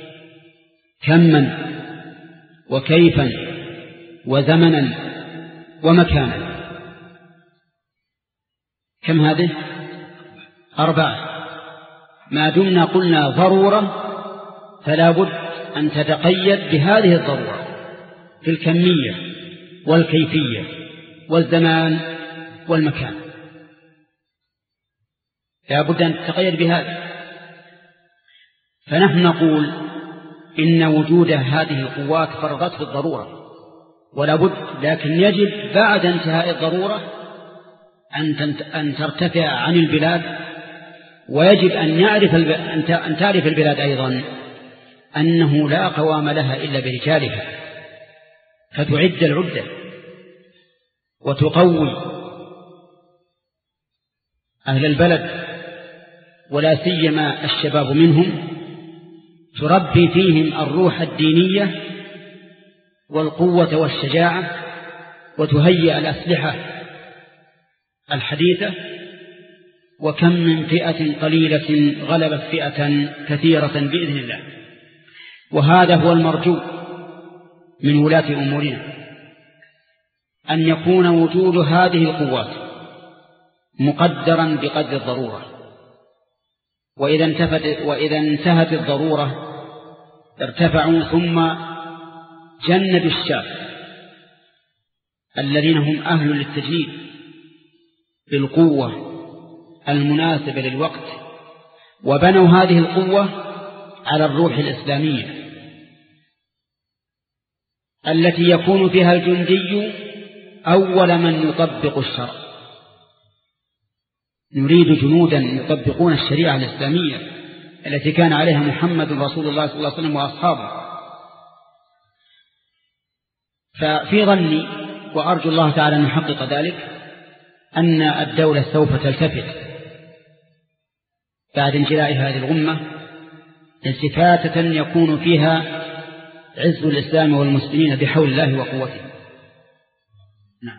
كما وكيفا وزمنا ومكانا. كم هذه؟ أربعة. ما دمنا قلنا ضرورة فلا بد أن تتقيد بهذه الضرورة في الكمية والكيفية والزمان والمكان، لا بد أن تتقيد بهذا. فنحن نقول إن وجود هذه القوات فرضت بالضرورة ولا بد، لكن يجب بعد انتهاء الضرورة أن ترتفع عن البلاد، ويجب أن يعرف أن تعرف البلاد أيضا أنه لا قوام لها إلا برجالها، فتعد العدة وتقوي أهل البلد ولا سيما الشباب منهم، تربي فيهم الروح الدينية والقوة والشجاعة، وتهيئ الأسلحة الحديثة. وكم من فئة قليلة غلبت فئة كثيرة بإذن الله. وهذا هو المرجو من ولاة أمورنا، أن يكون وجود هذه القوات مقدرا بقدر الضرورة، وإذا انتهت, وإذا انتهت الضرورة ارتفعوا ثم جند الشاب الذين هم أهل للتجنيد بالقوة المناسبة للوقت، وبنوا هذه القوة على الروح الإسلامية التي يكون فيها الجندي أول من يطبق الشرع. نريد جنودا يطبقون الشريعة الإسلامية التي كان عليها محمد رسول الله صلى الله عليه وسلم وأصحابه. ففي ظني وأرجو الله تعالى أن يحقق ذلك أن الدولة سوف تلتفت بعد انجلاء هذه الغمة التفاتة يكون فيها عز الإسلام والمسلمين بحول الله وقوته. نعم.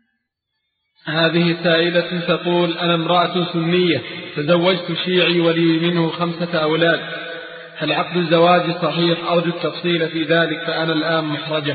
هذه سائلة تقول: أنا امرأة سنية تزوجت شيعي ولي منه خمسة أولاد، هل عقد الزواج صحيح؟ أرجو التفصيل في ذلك فأنا الآن محرجة.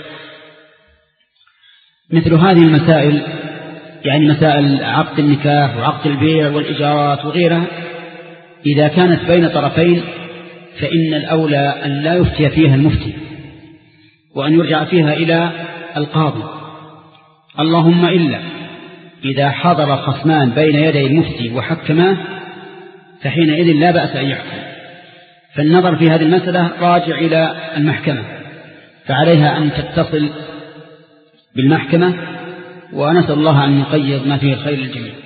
مثل هذه المسائل، يعني مسائل عقد النكاح وعقد البيع والإجارات وغيرها، إذا كانت بين طرفين فإن الأولى أن لا يفتي فيها المفتي وأن يرجع فيها إلى القاضي، اللهم إلا إذا حضر خصمان بين يدي المفتي وحكماه فحينئذ لا بأس أن يحكم. فالنظر في هذه المسألة راجع إلى المحكمة، فعليها أن تتصل بالمحكمة، ونسأل الله أن يقيض ما فيه الخير للجميع.